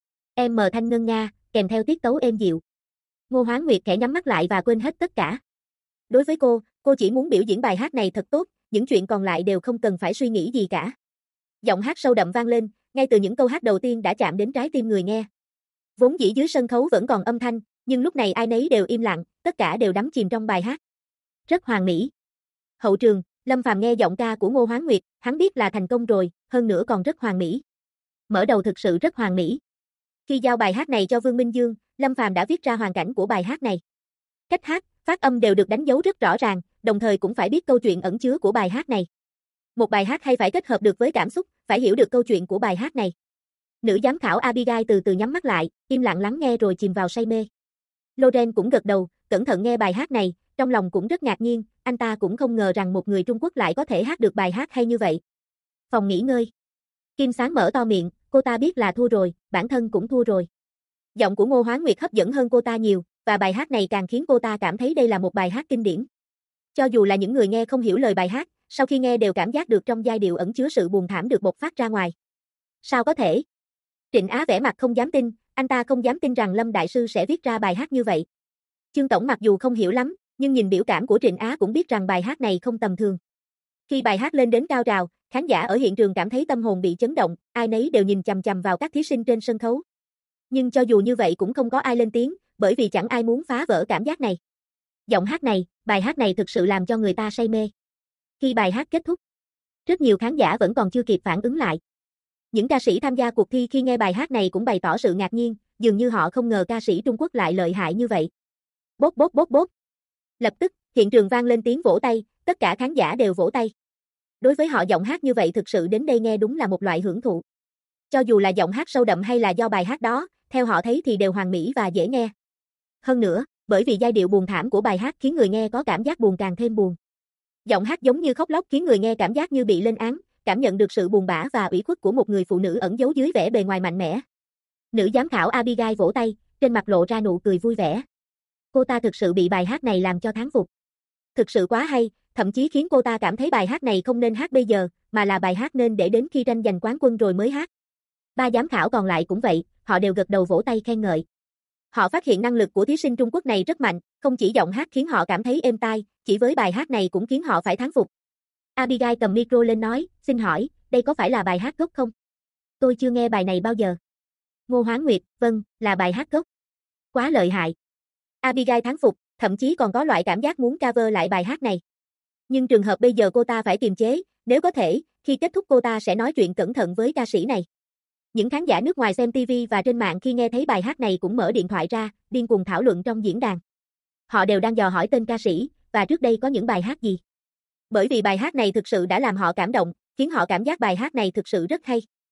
Em mờ thanh ngân nga, kèm theo tiết tấu êm dịu. Ngô Hoáng Nguyệt khẽ nhắm mắt lại và quên hết tất cả. Đối với cô chỉ muốn biểu diễn bài hát này thật tốt, những chuyện còn lại đều không cần phải suy nghĩ gì cả. Giọng hát sâu đậm vang lên, ngay từ những câu hát đầu tiên đã chạm đến trái tim người nghe. Vốn dĩ dưới sân khấu vẫn còn âm thanh, nhưng lúc này ai nấy đều im lặng, tất cả đều đắm chìm trong bài hát. Rất hoàn mỹ. Hậu trường, Lâm Phàm nghe giọng ca của Ngô Hoáng Nguyệt, hắn biết là thành công rồi, hơn nữa còn rất hoàn mỹ. Mở đầu thực sự rất hoàn mỹ. Khi giao bài hát này cho Vương Minh Dương, Lâm Phàm đã viết ra hoàn cảnh của bài hát này. Cách hát, phát âm đều được đánh dấu rất rõ ràng, đồng thời cũng phải biết câu chuyện ẩn chứa của bài hát này. Một bài hát hay phải kết hợp được với cảm xúc, phải hiểu được câu chuyện của bài hát này. Nữ giám khảo Abigail từ từ nhắm mắt lại, im lặng lắng nghe rồi chìm vào say mê. Loren cũng gật đầu, cẩn thận nghe bài hát này, trong lòng cũng rất ngạc nhiên, anh ta cũng không ngờ rằng một người Trung Quốc lại có thể hát được bài hát hay như vậy. Phòng nghỉ ngơi. Kim Sáng mở to miệng, cô ta biết là thua rồi, bản thân cũng thua rồi. Giọng của Ngô Hoáng Nguyệt hấp dẫn hơn cô ta nhiều, và bài hát này càng khiến cô ta cảm thấy đây là một bài hát kinh điển. Cho dù là những người nghe không hiểu lời bài hát, sau khi nghe đều cảm giác được trong giai điệu ẩn chứa sự buồn thảm được bộc phát ra ngoài. Sao có thể? Trịnh Á vẻ mặt không dám tin, anh ta không dám tin rằng Lâm Đại Sư sẽ viết ra bài hát như vậy. Chương Tổng mặc dù không hiểu lắm, nhưng nhìn biểu cảm của Trịnh Á cũng biết rằng bài hát này không tầm thường. Khi bài hát lên đến cao trào, khán giả ở hiện trường cảm thấy tâm hồn bị chấn động, ai nấy đều nhìn chằm chằm vào các thí sinh trên sân khấu. Nhưng cho dù như vậy cũng không có ai lên tiếng, bởi vì chẳng ai muốn phá vỡ cảm giác này. Giọng hát này, bài hát này thực sự làm cho người ta say mê. Khi bài hát kết thúc, rất nhiều khán giả vẫn còn chưa kịp phản ứng lại. Những ca sĩ tham gia cuộc thi khi nghe bài hát này cũng bày tỏ sự ngạc nhiên, dường như họ không ngờ ca sĩ Trung Quốc lại lợi hại như vậy. Bốp bốp bốp bốp. Lập tức, hiện trường vang lên tiếng vỗ tay, tất cả khán giả đều vỗ tay. Đối với họ giọng hát như vậy thực sự đến đây nghe đúng là một loại hưởng thụ. Cho dù là giọng hát sâu đậm hay là do bài hát đó, theo họ thấy thì đều hoàn mỹ và dễ nghe. Hơn nữa, bởi vì giai điệu buồn thảm của bài hát khiến người nghe có cảm giác buồn càng thêm buồn. Giọng hát giống như khóc lóc khiến người nghe cảm giác như bị lên án, cảm nhận được sự buồn bã và ủy khuất của một người phụ nữ ẩn giấu dưới vẻ bề ngoài mạnh mẽ. Nữ giám khảo Abigail vỗ tay, trên mặt lộ ra nụ cười vui vẻ. Cô ta thực sự bị bài hát này làm cho thán phục. Thực sự quá hay, thậm chí khiến cô ta cảm thấy bài hát này không nên hát bây giờ, mà là bài hát nên để đến khi tranh giành quán quân rồi mới hát. 3 giám khảo còn lại cũng vậy, họ đều gật đầu vỗ tay khen ngợi. Họ phát hiện năng lực của thí sinh Trung Quốc này rất mạnh, không chỉ giọng hát khiến họ cảm thấy êm tai, chỉ với bài hát này cũng khiến họ phải thán phục. Abigail cầm micro lên nói, xin hỏi, đây có phải là bài hát gốc không? Tôi chưa nghe bài này bao giờ. Ngô Hoáng Nguyệt, vâng, là bài hát gốc. Quá lợi hại. Abigail thán phục, thậm chí còn có loại cảm giác muốn cover lại bài hát này. Nhưng trường hợp bây giờ cô ta phải kiềm chế, nếu có thể, khi kết thúc cô ta sẽ nói chuyện cẩn thận với ca sĩ này. Những khán giả nước ngoài xem TV và trên mạng khi nghe thấy bài hát này cũng mở điện thoại ra, điên cuồng thảo luận trong diễn đàn. Họ đều đang dò hỏi tên ca sĩ, và trước đây có những bài hát gì. Bởi vì bài hát này thực sự đã làm họ cảm động, khiến họ cảm giác bài hát này thực sự rất hay.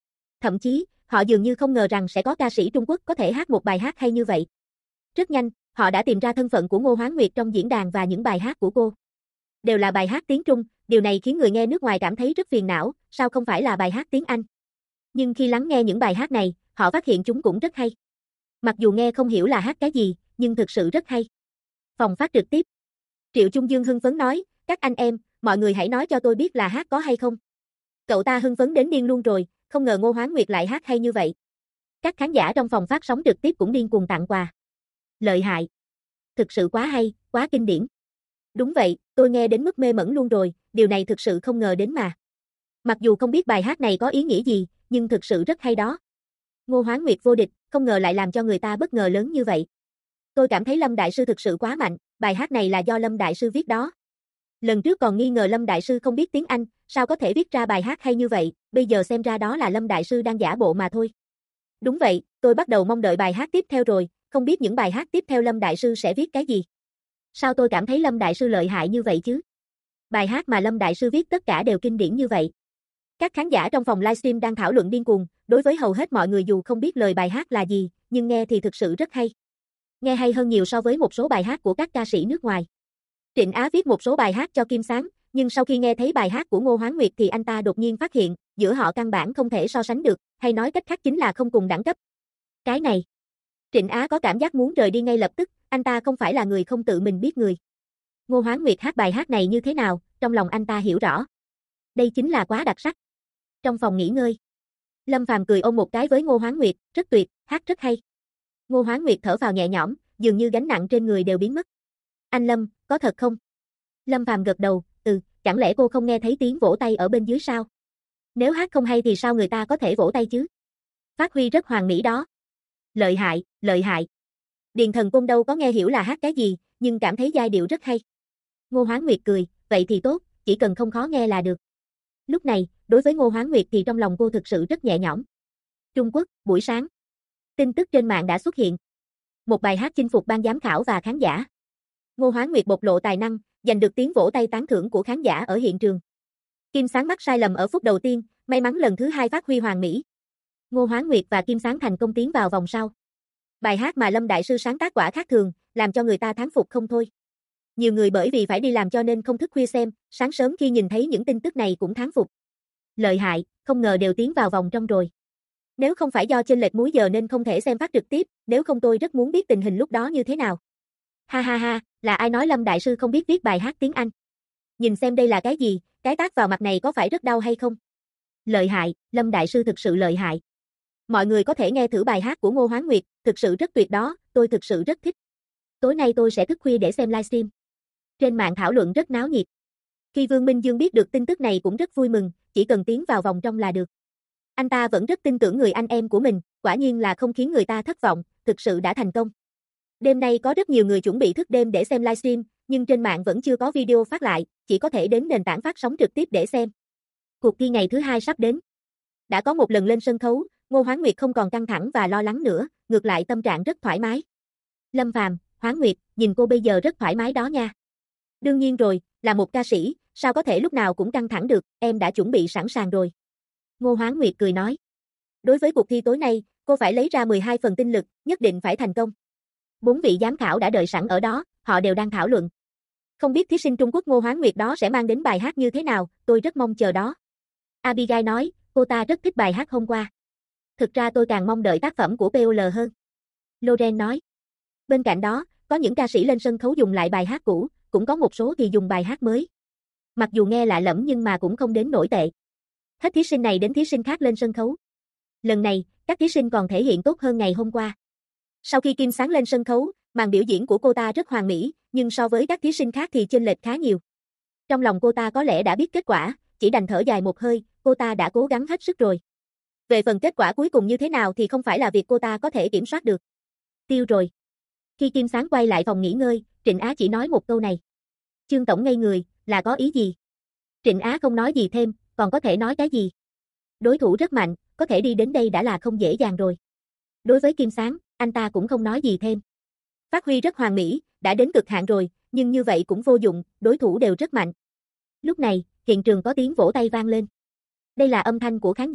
thậm chí, họ dường như không ngờ rằng sẽ có ca sĩ Trung Quốc có thể hát một bài hát hay như vậy. Rất nhanh, họ đã tìm ra thân phận của Ngô Hoáng Nguyệt trong diễn đàn và những bài hát của cô. Đều là bài hát tiếng Trung, điều này khiến người nghe nước ngoài cảm thấy rất phiền não, sao không phải là bài hát tiếng Anh. Nhưng khi lắng nghe những bài hát này, họ phát hiện chúng cũng rất hay. Mặc dù nghe không hiểu là hát cái gì, nhưng thực sự rất hay. Phòng phát trực tiếp. Triệu Trung Dương hưng phấn nói, các anh em, mọi người hãy nói cho tôi biết là hát có hay không. Cậu ta hưng phấn đến điên luôn rồi, không ngờ Ngô Hoáng Nguyệt lại hát hay như vậy. Các khán giả trong phòng phát sóng trực tiếp cũng điên cuồng tặng quà. Lợi hại. Thực sự quá hay, quá kinh điển. Đúng vậy, tôi nghe đến mức mê mẩn luôn rồi, điều này thực sự không ngờ đến mà. Mặc dù không biết bài hát này có ý nghĩa gì, nhưng thực sự rất hay đó. Ngô Hoáng Nguyệt vô địch, không ngờ lại làm cho người ta bất ngờ lớn như vậy. Tôi cảm thấy Lâm Đại Sư thực sự quá mạnh, bài hát này là do Lâm Đại Sư viết đó. Lần trước còn nghi ngờ Lâm Đại Sư không biết tiếng Anh, sao có thể viết ra bài hát hay như vậy, bây giờ xem ra đó là Lâm Đại Sư đang giả bộ mà thôi. Đúng vậy, tôi bắt đầu mong đợi bài hát tiếp theo rồi, không biết những bài hát tiếp theo Lâm Đại Sư sẽ viết cái gì. Sao tôi cảm thấy Lâm Đại Sư lợi hại như vậy chứ? Bài hát mà Lâm Đại Sư viết tất cả đều kinh điển như vậy. Các khán giả trong phòng livestream đang thảo luận điên cuồng, đối với hầu hết mọi người dù không biết lời bài hát là gì, nhưng nghe thì thực sự rất hay. Nghe hay hơn nhiều so với một số bài hát của các ca sĩ nước ngoài. Trịnh Á viết một số bài hát cho Kim Sáng, nhưng sau khi nghe thấy bài hát của Ngô Hoáng Nguyệt thì anh ta đột nhiên phát hiện, giữa họ căn bản không thể so sánh được, hay nói cách khác chính là không cùng đẳng cấp. Cái này, Trịnh Á có cảm giác muốn rời đi ngay lập tức, anh ta không phải là người không tự mình biết người. Ngô Hoáng Nguyệt hát bài hát này như thế nào, trong lòng anh ta hiểu rõ. Đây chính là quá đặc sắc. Trong phòng nghỉ ngơi, Lâm Phàm cười ôm một cái với Ngô Hoáng Nguyệt, rất tuyệt, hát rất hay. Ngô Hoáng Nguyệt thở phào nhẹ nhõm, dường như gánh nặng trên người đều biến mất. Anh Lâm, có thật không? Lâm Phàm gật đầu, chẳng lẽ cô không nghe thấy tiếng vỗ tay ở bên dưới sao? Nếu hát không hay thì sao người ta có thể vỗ tay chứ? Phát huy rất hoàn mỹ đó. Lợi hại, lợi hại. Điền Thần Côn đâu có nghe hiểu là hát cái gì, nhưng cảm thấy giai điệu rất hay. Ngô Hoáng Nguyệt cười, vậy thì tốt, chỉ cần không khó nghe là được. Lúc này, đối với Ngô Hoáng Nguyệt thì trong lòng cô thực sự rất nhẹ nhõm. Trung Quốc, buổi sáng. Tin tức trên mạng đã xuất hiện. Một bài hát chinh phục ban giám khảo và khán giả. Ngô Hoáng Nguyệt bộc lộ tài năng, giành được tiếng vỗ tay tán thưởng của khán giả ở hiện trường. Kim Sáng mắc sai lầm ở phút đầu tiên, may mắn lần thứ hai phát huy hoàn mỹ. Ngô Hoáng Nguyệt và Kim Sáng thành công tiến vào vòng sau. Bài hát mà Lâm Đại Sư sáng tác quả khác thường, làm cho người ta thán phục không thôi. Nhiều người bởi vì phải đi làm cho nên không thức khuya xem, sáng sớm khi nhìn thấy những tin tức này cũng thán phục. Lợi hại, không ngờ đều tiến vào vòng trong rồi. Nếu không phải do chênh lệch múi giờ nên không thể xem phát trực tiếp, nếu không tôi rất muốn biết tình hình lúc đó như thế nào. Ha ha ha, là ai nói Lâm Đại Sư không biết viết bài hát tiếng Anh? Nhìn xem đây là cái gì, cái tát vào mặt này có phải rất đau hay không? Lợi hại, Lâm Đại Sư thực sự lợi hại. Mọi người có thể nghe thử bài hát của Ngô Hoáng Nguyệt, thực sự rất tuyệt đó, tôi thực sự rất thích. Tối nay tôi sẽ thức khuya để xem livestream. Trên mạng thảo luận rất náo nhiệt. Khi Vương Minh Dương biết được tin tức này cũng rất vui mừng, chỉ cần tiến vào vòng trong là được. Anh ta vẫn rất tin tưởng người anh em của mình, quả nhiên là không khiến người ta thất vọng, thực sự đã thành công. Đêm nay có rất nhiều người chuẩn bị thức đêm để xem livestream, nhưng trên mạng vẫn chưa có video phát lại, chỉ có thể đến nền tảng phát sóng trực tiếp để xem. Cuộc thi ngày thứ hai sắp đến. Đã có một lần lên sân khấu, Ngô Hoáng Nguyệt không còn căng thẳng và lo lắng nữa, ngược lại tâm trạng rất thoải mái. Lâm Phàm, Hoáng Nguyệt, nhìn cô bây giờ rất thoải mái đó nha. Đương nhiên rồi, là một ca sĩ, sao có thể lúc nào cũng căng thẳng được, em đã chuẩn bị sẵn sàng rồi. Ngô Hoáng Nguyệt cười nói. Đối với cuộc thi tối nay, cô phải lấy ra 12 phần tinh lực, nhất định phải thành công. 4 vị giám khảo đã đợi sẵn ở đó, họ đều đang thảo luận. Không biết thí sinh Trung Quốc Ngô Hoáng Nguyệt đó sẽ mang đến bài hát như thế nào, tôi rất mong chờ đó. Abigail nói, cô ta rất thích bài hát hôm qua. Thực ra tôi càng mong đợi tác phẩm của POL hơn. Loren nói. Bên cạnh đó, có những ca sĩ lên sân khấu dùng lại bài hát cũ, cũng có một số thì dùng bài hát mới. Mặc dù nghe lạ lẫm nhưng mà cũng không đến nổi tệ. Hết thí sinh này đến thí sinh khác lên sân khấu. Lần này, các thí sinh còn thể hiện tốt hơn ngày hôm qua. Sau khi Kim Sáng lên sân khấu, màn biểu diễn của cô ta rất hoàn mỹ, nhưng so với các thí sinh khác thì chênh lệch khá nhiều. Trong lòng cô ta có lẽ đã biết kết quả, chỉ đành thở dài một hơi, cô ta đã cố gắng hết sức rồi. Về phần kết quả cuối cùng như thế nào thì không phải là việc cô ta có thể kiểm soát được. Tiêu rồi. Khi Kim Sáng quay lại phòng nghỉ ngơi, Trịnh Á chỉ nói một câu này. Chương tổng ngây người, là có ý gì? Trịnh Á không nói gì thêm, còn có thể nói cái gì? Đối thủ rất mạnh, có thể đi đến đây đã là không dễ dàng rồi. Đối với Kim Sáng, anh ta cũng không nói gì thêm. Phát huy rất hoàn mỹ, đã đến cực hạn rồi, nhưng như vậy cũng vô dụng, đối thủ đều rất mạnh. Lúc này, hiện trường có tiếng vỗ tay vang lên. Đây là âm thanh của khán giả,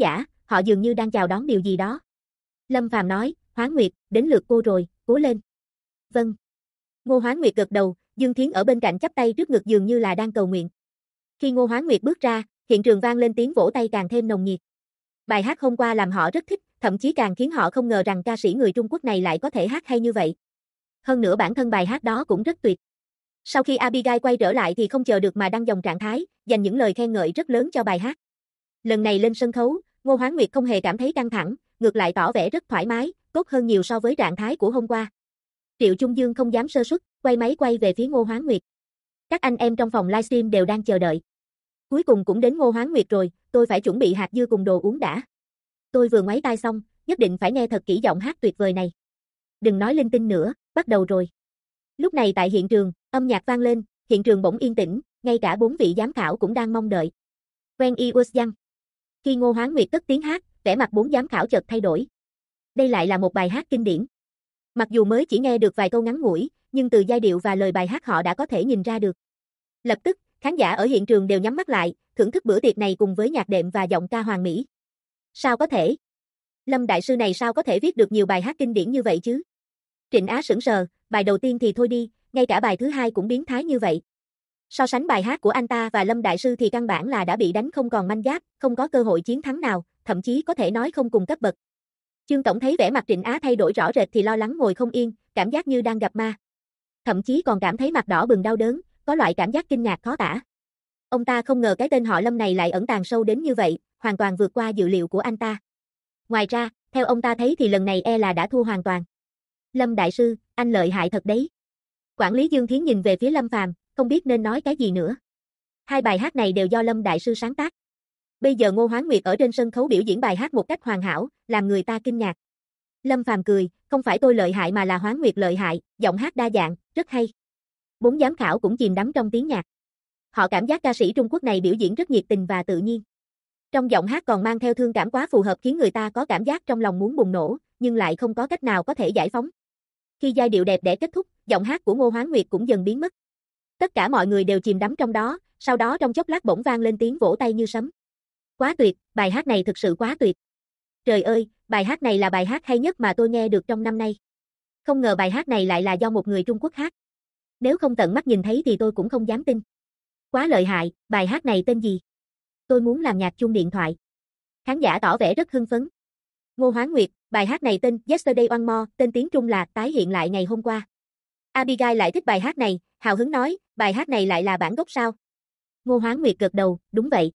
họ dường như đang chào đón điều gì đó. Lâm Phàm nói, Hoán Nguyệt, đến lượt cô rồi, cố lên. Vâng. Ngô Hoán Nguyệt gật đầu, Dương Thiến ở bên cạnh chắp tay trước ngực dường như là đang cầu nguyện. Khi Ngô Hoán Nguyệt bước ra, hiện trường vang lên tiếng vỗ tay càng thêm nồng nhiệt. Bài hát hôm qua làm họ rất thích, thậm chí càng khiến họ không ngờ rằng ca sĩ người Trung Quốc này lại có thể hát hay như vậy. Hơn nữa bản thân bài hát đó cũng rất tuyệt. Sau khi Abigail quay trở lại thì không chờ được mà đăng dòng trạng thái, dành những lời khen ngợi rất lớn cho bài hát. Lần này lên sân khấu, Ngô Hoán Nguyệt không hề cảm thấy căng thẳng, ngược lại tỏ vẻ rất thoải mái, tốt hơn nhiều so với trạng thái của hôm qua. Triệu Trung Dương không dám sơ suất, quay máy quay về phía Ngô Hoán Nguyệt. Các anh em trong phòng livestream đều đang chờ đợi. Cuối cùng cũng đến Ngô Hoán Nguyệt rồi, tôi phải chuẩn bị hạt dưa cùng đồ uống đã. Tôi vừa ngoáy tai xong, nhất định phải nghe thật kỹ giọng hát tuyệt vời này. Đừng nói linh tinh nữa, bắt đầu rồi. Lúc này tại hiện trường, âm nhạc vang lên, hiện trường bỗng yên tĩnh, ngay cả 4 vị giám khảo cũng đang mong đợi. When I was young. Khi Ngô Hoán Nguyệt cất tiếng hát, vẻ mặt 4 giám khảo chợt thay đổi. Đây lại là một bài hát kinh điển. Mặc dù mới chỉ nghe được vài câu ngắn ngủi, nhưng từ giai điệu và lời bài hát họ đã có thể nhìn ra được. Lập tức, khán giả ở hiện trường đều nhắm mắt lại, thưởng thức bữa tiệc này cùng với nhạc đệm và giọng ca hoàn mỹ. Sao có thể? Lâm đại sư này sao có thể viết được nhiều bài hát kinh điển như vậy chứ? Trịnh Á sững sờ, bài đầu tiên thì thôi đi, ngay cả bài thứ hai cũng biến thái như vậy. So sánh bài hát của anh ta và Lâm đại sư thì căn bản là đã bị đánh không còn manh giáp, không có cơ hội chiến thắng nào, thậm chí có thể nói không cùng cấp bậc. Chương Tổng thấy vẻ mặt Trịnh Á thay đổi rõ rệt thì lo lắng ngồi không yên, cảm giác như đang gặp ma. Thậm chí còn cảm thấy mặt đỏ bừng đau đớn, có loại cảm giác kinh ngạc khó tả. Ông ta không ngờ cái tên họ Lâm này lại ẩn tàng sâu đến như vậy, hoàn toàn vượt qua dự liệu của anh ta. Ngoài ra, theo ông ta thấy thì lần này e là đã thua hoàn toàn. Lâm đại sư, anh lợi hại thật đấy. Quản lý Dương Thiến nhìn về phía Lâm Phàm, không biết nên nói cái gì nữa. Hai bài hát này đều do Lâm đại sư sáng tác. Bây giờ Ngô Hoán Nguyệt ở trên sân khấu biểu diễn bài hát một cách hoàn hảo, làm người ta kinh ngạc. Lâm Phàm cười, không phải tôi lợi hại mà là Hoán Nguyệt lợi hại, giọng hát đa dạng, rất hay. 4 giám khảo cũng chìm đắm trong tiếng nhạc. Họ cảm giác ca sĩ Trung Quốc này biểu diễn rất nhiệt tình và tự nhiên. Trong giọng hát còn mang theo thương cảm quá phù hợp khiến người ta có cảm giác trong lòng muốn bùng nổ, nhưng lại không có cách nào có thể giải phóng. Khi giai điệu đẹp đẽ kết thúc, giọng hát của Ngô Hoán Nguyệt cũng dần biến mất. Tất cả mọi người đều chìm đắm trong đó, sau đó trong chốc lát bỗng vang lên tiếng vỗ tay như sấm. Quá tuyệt, bài hát này thực sự quá tuyệt. Trời ơi, bài hát này là bài hát hay nhất mà tôi nghe được trong năm nay. Không ngờ bài hát này lại là do một người Trung Quốc hát. Nếu không tận mắt nhìn thấy thì tôi cũng không dám tin. Quá lợi hại, bài hát này tên gì? Tôi muốn làm nhạc chuông điện thoại. Khán giả tỏ vẻ rất hưng phấn. Ngô Hoán Nguyệt, bài hát này tên Yesterday One More, tên tiếng Trung là tái hiện lại ngày hôm qua. Abigail lại thích bài hát này, hào hứng nói, bài hát này lại là bản gốc sao? Ngô Hoán Nguyệt gật đầu, đúng vậy.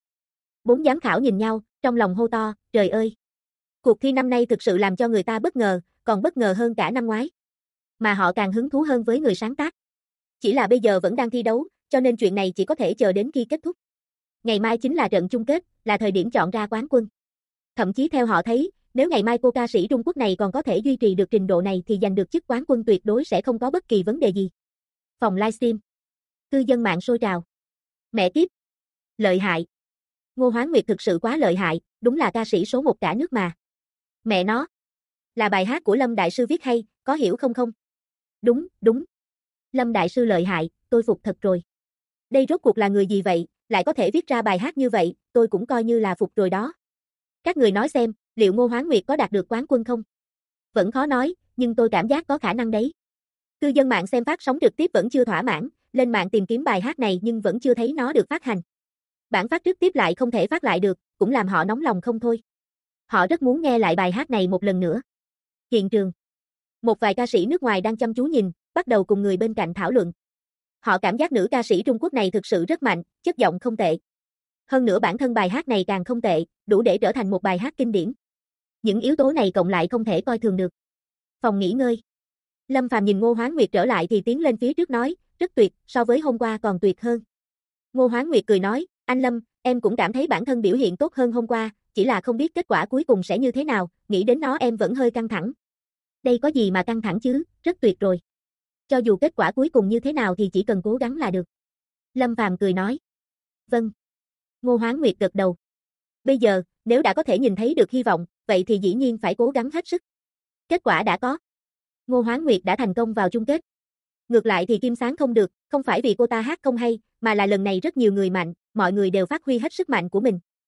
4 giám khảo nhìn nhau, trong lòng hô to, trời ơi. Cuộc thi năm nay thực sự làm cho người ta bất ngờ, còn bất ngờ hơn cả năm ngoái. Mà họ càng hứng thú hơn với người sáng tác. Chỉ là bây giờ vẫn đang thi đấu, cho nên chuyện này chỉ có thể chờ đến khi kết thúc. Ngày mai chính là trận chung kết, là thời điểm chọn ra quán quân. Thậm chí theo họ thấy, nếu ngày mai cô ca sĩ Trung Quốc này còn có thể duy trì được trình độ này thì giành được chức quán quân tuyệt đối sẽ không có bất kỳ vấn đề gì. Phòng livestream. Cư dân mạng sôi trào. Mẹ kiếp. Lợi hại. Ngô Hoán Nguyệt thực sự quá lợi hại, đúng là ca sĩ số 1 cả nước mà. Mẹ nó. Là bài hát của Lâm đại sư viết hay, có hiểu không không? Đúng, đúng. Lâm đại sư lợi hại, tôi phục thật rồi. Đây rốt cuộc là người gì vậy, lại có thể viết ra bài hát như vậy, tôi cũng coi như là phục rồi đó. Các người nói xem, liệu Ngô Hoán Nguyệt có đạt được quán quân không? Vẫn khó nói, nhưng tôi cảm giác có khả năng đấy. Cư dân mạng xem phát sóng trực tiếp vẫn chưa thỏa mãn, lên mạng tìm kiếm bài hát này nhưng vẫn chưa thấy nó được phát hành. Bản phát trực tiếp lại không thể phát lại được, cũng làm họ nóng lòng không thôi. Họ rất muốn nghe lại bài hát này một lần nữa. Hiện trường. Một vài ca sĩ nước ngoài đang chăm chú nhìn, bắt đầu cùng người bên cạnh thảo luận. Họ cảm giác nữ ca sĩ Trung Quốc này thực sự rất mạnh, chất giọng không tệ. Hơn nữa bản thân bài hát này càng không tệ, đủ để trở thành một bài hát kinh điển. Những yếu tố này cộng lại không thể coi thường được. Phòng nghỉ ngơi. Lâm Phàm nhìn Ngô Hoán Nguyệt trở lại thì tiến lên phía trước nói, rất tuyệt, so với hôm qua còn tuyệt hơn. Ngô Hoán Nguyệt cười nói, anh Lâm, em cũng cảm thấy bản thân biểu hiện tốt hơn hôm qua, chỉ là không biết kết quả cuối cùng sẽ như thế nào, nghĩ đến nó em vẫn hơi căng thẳng. Đây có gì mà căng thẳng chứ, rất tuyệt rồi. Cho dù kết quả cuối cùng như thế nào thì chỉ cần cố gắng là được. Lâm Phàm cười nói. Vâng. Ngô Hoán Nguyệt gật đầu. Bây giờ, nếu đã có thể nhìn thấy được hy vọng, vậy thì dĩ nhiên phải cố gắng hết sức. Kết quả đã có. Ngô Hoán Nguyệt đã thành công vào chung kết. Ngược lại thì Kim Sáng không được, không phải vì cô ta hát không hay, mà là lần này rất nhiều người mạnh, mọi người đều phát huy hết sức mạnh của mình.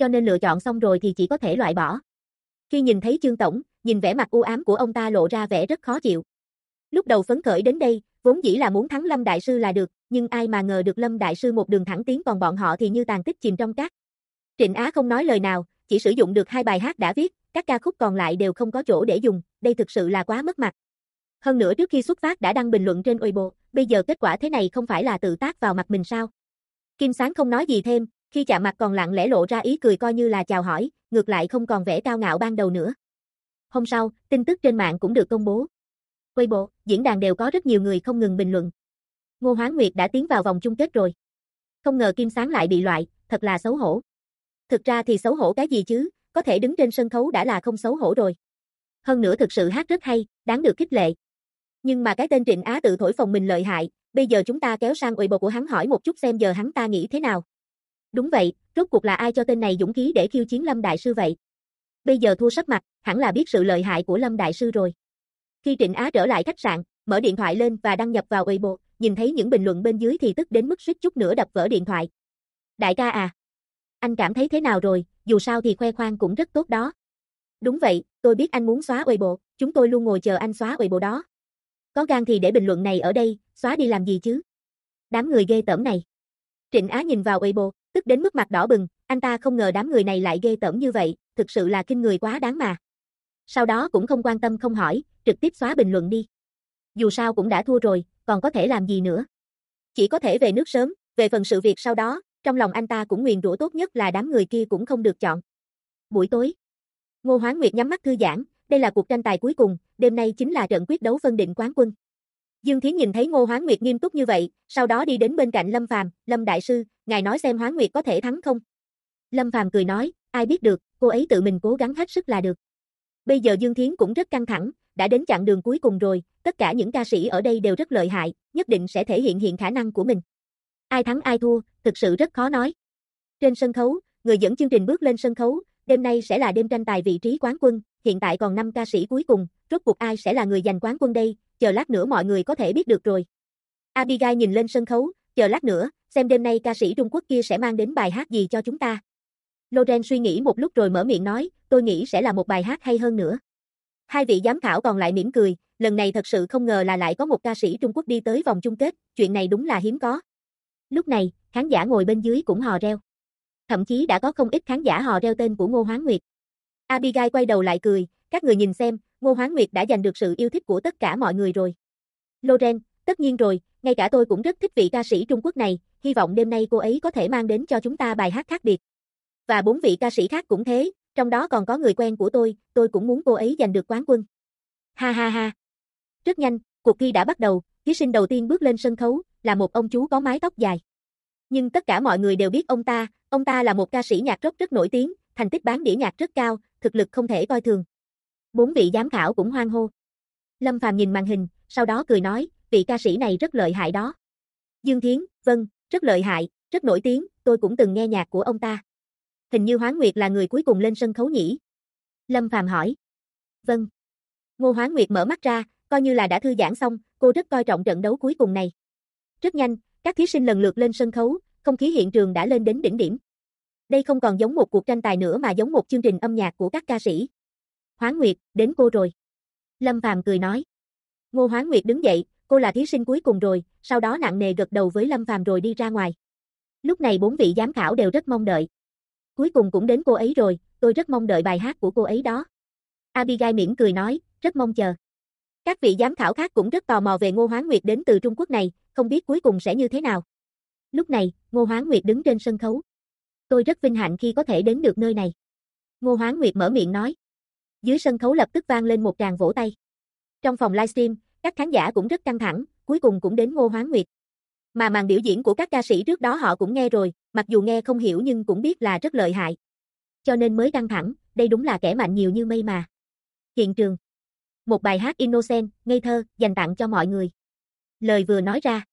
cho nên lựa chọn xong rồi thì chỉ có thể loại bỏ. Khi nhìn thấy Chương tổng, nhìn vẻ mặt u ám của ông ta lộ ra vẻ rất khó chịu. Lúc đầu phấn khởi đến đây, vốn dĩ là muốn thắng Lâm đại sư là được, nhưng ai mà ngờ được Lâm đại sư một đường thẳng tiến, còn bọn họ thì như tàn tích chìm trong cát. Trịnh Á không nói lời nào, chỉ sử dụng được 2 bài hát đã viết, các ca khúc còn lại đều không có chỗ để dùng, đây thực sự là quá mất mặt. Hơn nữa trước khi xuất phát đã đăng bình luận trên Weibo, bây giờ kết quả thế này không phải là tự tác vào mặt mình sao? Kim Sáng không nói gì thêm, khi chạm mặt còn lặng lẽ lộ ra ý cười coi như là chào hỏi, ngược lại không còn vẻ cao ngạo ban đầu nữa. Hôm sau, tin tức trên mạng cũng được công bố. Weibo, diễn đàn đều có rất nhiều người không ngừng bình luận. Ngô Hoán Nguyệt đã tiến vào vòng chung kết rồi. Không ngờ Kim Sáng lại bị loại, thật là xấu hổ. Thực ra thì xấu hổ cái gì chứ, có thể đứng trên sân khấu đã là không xấu hổ rồi. Hơn nữa thực sự hát rất hay, đáng được khích lệ. Nhưng mà cái tên Trịnh Á tự thổi phồng mình lợi hại, bây giờ chúng ta kéo sang Weibo của hắn hỏi một chút xem giờ hắn ta nghĩ thế nào. Đúng vậy, rốt cuộc là ai cho tên này dũng khí để khiêu chiến Lâm đại sư vậy? Bây giờ thua sấp mặt, hẳn là biết sự lợi hại của Lâm đại sư rồi. Khi Trịnh Á trở lại khách sạn, mở điện thoại lên và đăng nhập vào Weibo, nhìn thấy những bình luận bên dưới thì tức đến mức suýt chút nữa đập vỡ điện thoại. Đại ca à, anh cảm thấy thế nào rồi, dù sao thì khoe khoang cũng rất tốt đó. Đúng vậy, tôi biết anh muốn xóa Weibo, chúng tôi luôn ngồi chờ anh xóa Weibo đó. Có gan thì để bình luận này ở đây, xóa đi làm gì chứ? Đám người ghê tởm này. Trịnh Á nhìn vào Weibo, tức đến mức mặt đỏ bừng, anh ta không ngờ đám người này lại ghê tởm như vậy, thực sự là kinh người quá đáng mà. Sau đó cũng không quan tâm không hỏi, trực tiếp xóa bình luận đi. Dù sao cũng đã thua rồi, còn có thể làm gì nữa. Chỉ có thể về nước sớm, về phần sự việc sau đó, trong lòng anh ta cũng nguyền rủa tốt nhất là đám người kia cũng không được chọn. Buổi tối, Ngô Hoán Nguyệt nhắm mắt thư giãn, đây là cuộc tranh tài cuối cùng, đêm nay chính là trận quyết đấu phân định quán quân. Dương Thiến nhìn thấy Ngô Hoán Nguyệt nghiêm túc như vậy, sau đó đi đến bên cạnh Lâm Phàm, Lâm đại sư, ngài nói xem Hoán Nguyệt có thể thắng không? Lâm Phàm cười nói, ai biết được, cô ấy tự mình cố gắng hết sức là được. Bây giờ Dương Thiến cũng rất căng thẳng, đã đến chặng đường cuối cùng rồi, tất cả những ca sĩ ở đây đều rất lợi hại, nhất định sẽ thể hiện khả năng của mình. Ai thắng ai thua, thực sự rất khó nói. Trên sân khấu, người dẫn chương trình bước lên sân khấu, đêm nay sẽ là đêm tranh tài vị trí quán quân, hiện tại còn 5 ca sĩ cuối cùng, rốt cuộc ai sẽ là người giành quán quân đây, chờ lát nữa mọi người có thể biết được rồi. Abigail nhìn lên sân khấu, chờ lát nữa, xem đêm nay ca sĩ Trung Quốc kia sẽ mang đến bài hát gì cho chúng ta. Loren suy nghĩ một lúc rồi mở miệng nói, tôi nghĩ sẽ là một bài hát hay hơn nữa. Hai vị giám khảo còn lại mỉm cười, lần này thật sự không ngờ là lại có một ca sĩ Trung Quốc đi tới vòng chung kết, chuyện này đúng là hiếm có. Lúc này, khán giả ngồi bên dưới cũng hò reo. Thậm chí đã có không ít khán giả hò reo tên của Ngô Hoán Nguyệt. Abigail quay đầu lại cười, các người nhìn xem, Ngô Hoán Nguyệt đã giành được sự yêu thích của tất cả mọi người rồi. Loren, tất nhiên rồi, ngay cả tôi cũng rất thích vị ca sĩ Trung Quốc này, hy vọng đêm nay cô ấy có thể mang đến cho chúng ta bài hát khác biệt. Và 4 vị ca sĩ khác cũng thế, trong đó còn có người quen của tôi cũng muốn cô ấy giành được quán quân. Ha ha ha. Rất nhanh, cuộc thi đã bắt đầu, thí sinh đầu tiên bước lên sân khấu, là một ông chú có mái tóc dài. Nhưng tất cả mọi người đều biết ông ta là một ca sĩ nhạc rock rất nổi tiếng, thành tích bán đĩa nhạc rất cao, thực lực không thể coi thường. 4 vị giám khảo cũng hoan hô. Lâm Phàm nhìn màn hình, sau đó cười nói, vị ca sĩ này rất lợi hại đó. Dương Thiến, vâng, rất lợi hại, rất nổi tiếng, tôi cũng từng nghe nhạc của ông ta. Hình như Hoán Nguyệt là người cuối cùng lên sân khấu nhỉ? Lâm Phàm hỏi. Vâng. Ngô Hoán Nguyệt mở mắt ra, coi như là đã thư giãn xong, cô rất coi trọng trận đấu cuối cùng này. Rất nhanh, các thí sinh lần lượt lên sân khấu, không khí hiện trường đã lên đến đỉnh điểm. Đây không còn giống một cuộc tranh tài nữa mà giống một chương trình âm nhạc của các ca sĩ. Hoán Nguyệt, đến cô rồi. Lâm Phàm cười nói. Ngô Hoán Nguyệt đứng dậy, cô là thí sinh cuối cùng rồi, sau đó nặng nề gật đầu với Lâm Phàm rồi đi ra ngoài. Lúc này 4 vị giám khảo đều rất mong đợi. Cuối cùng cũng đến cô ấy rồi, tôi rất mong đợi bài hát của cô ấy đó. Abigail mỉm cười nói, rất mong chờ. Các vị giám khảo khác cũng rất tò mò về Ngô Hoán Nguyệt đến từ Trung Quốc này, không biết cuối cùng sẽ như thế nào. Lúc này, Ngô Hoán Nguyệt đứng trên sân khấu. Tôi rất vinh hạnh khi có thể đến được nơi này. Ngô Hoán Nguyệt mở miệng nói. Dưới sân khấu lập tức vang lên một tràng vỗ tay. Trong phòng livestream, các khán giả cũng rất căng thẳng, cuối cùng cũng đến Ngô Hoán Nguyệt. Mà màn biểu diễn của các ca sĩ trước đó họ cũng nghe rồi, mặc dù nghe không hiểu nhưng cũng biết là rất lợi hại. Cho nên mới căng thẳng, đây đúng là kẻ mạnh nhiều như mây mà. Hiện trường. Một bài hát Innocent, ngây thơ, dành tặng cho mọi người. Lời vừa nói ra.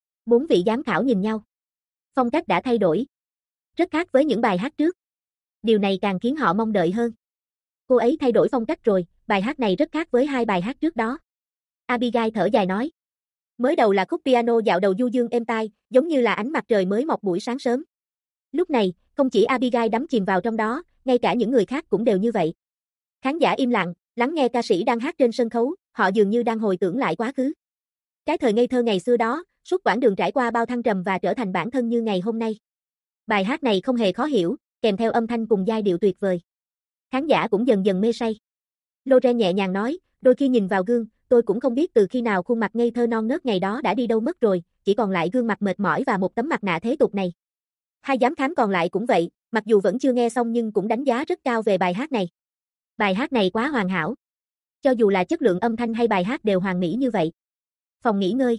4 vị giám khảo nhìn nhau. Phong cách đã thay đổi. Rất khác với những bài hát trước. Điều này càng khiến họ mong đợi hơn. Cô ấy thay đổi phong cách rồi, bài hát này rất khác với 2 bài hát trước đó. Abigail thở dài nói. Mới đầu là khúc piano dạo đầu du dương êm tai, giống như là ánh mặt trời mới mọc buổi sáng sớm. Lúc này, Không chỉ Abigail đắm chìm vào trong đó, ngay cả những người khác cũng đều như vậy. Khán giả im lặng, lắng nghe ca sĩ đang hát trên sân khấu, họ dường như đang hồi tưởng lại quá khứ. Cái thời ngây thơ ngày xưa đó, suốt quãng đường trải qua bao thăng trầm và trở thành bản thân như ngày hôm nay. Bài hát này không hề khó hiểu, kèm theo âm thanh cùng giai điệu tuyệt vời. Khán giả cũng dần dần mê say. Loren nhẹ nhàng nói, đôi khi nhìn vào gương, tôi cũng không biết từ khi nào khuôn mặt ngây thơ non nớt ngày đó đã đi đâu mất rồi, chỉ còn lại gương mặt mệt mỏi và một tấm mặt nạ thế tục này. Hai giám khám còn lại cũng vậy, mặc dù vẫn chưa nghe xong nhưng cũng đánh giá rất cao về bài hát này. Bài hát này quá hoàn hảo. Cho dù là chất lượng âm thanh hay bài hát đều hoàn mỹ như vậy. Phòng nghỉ ngơi.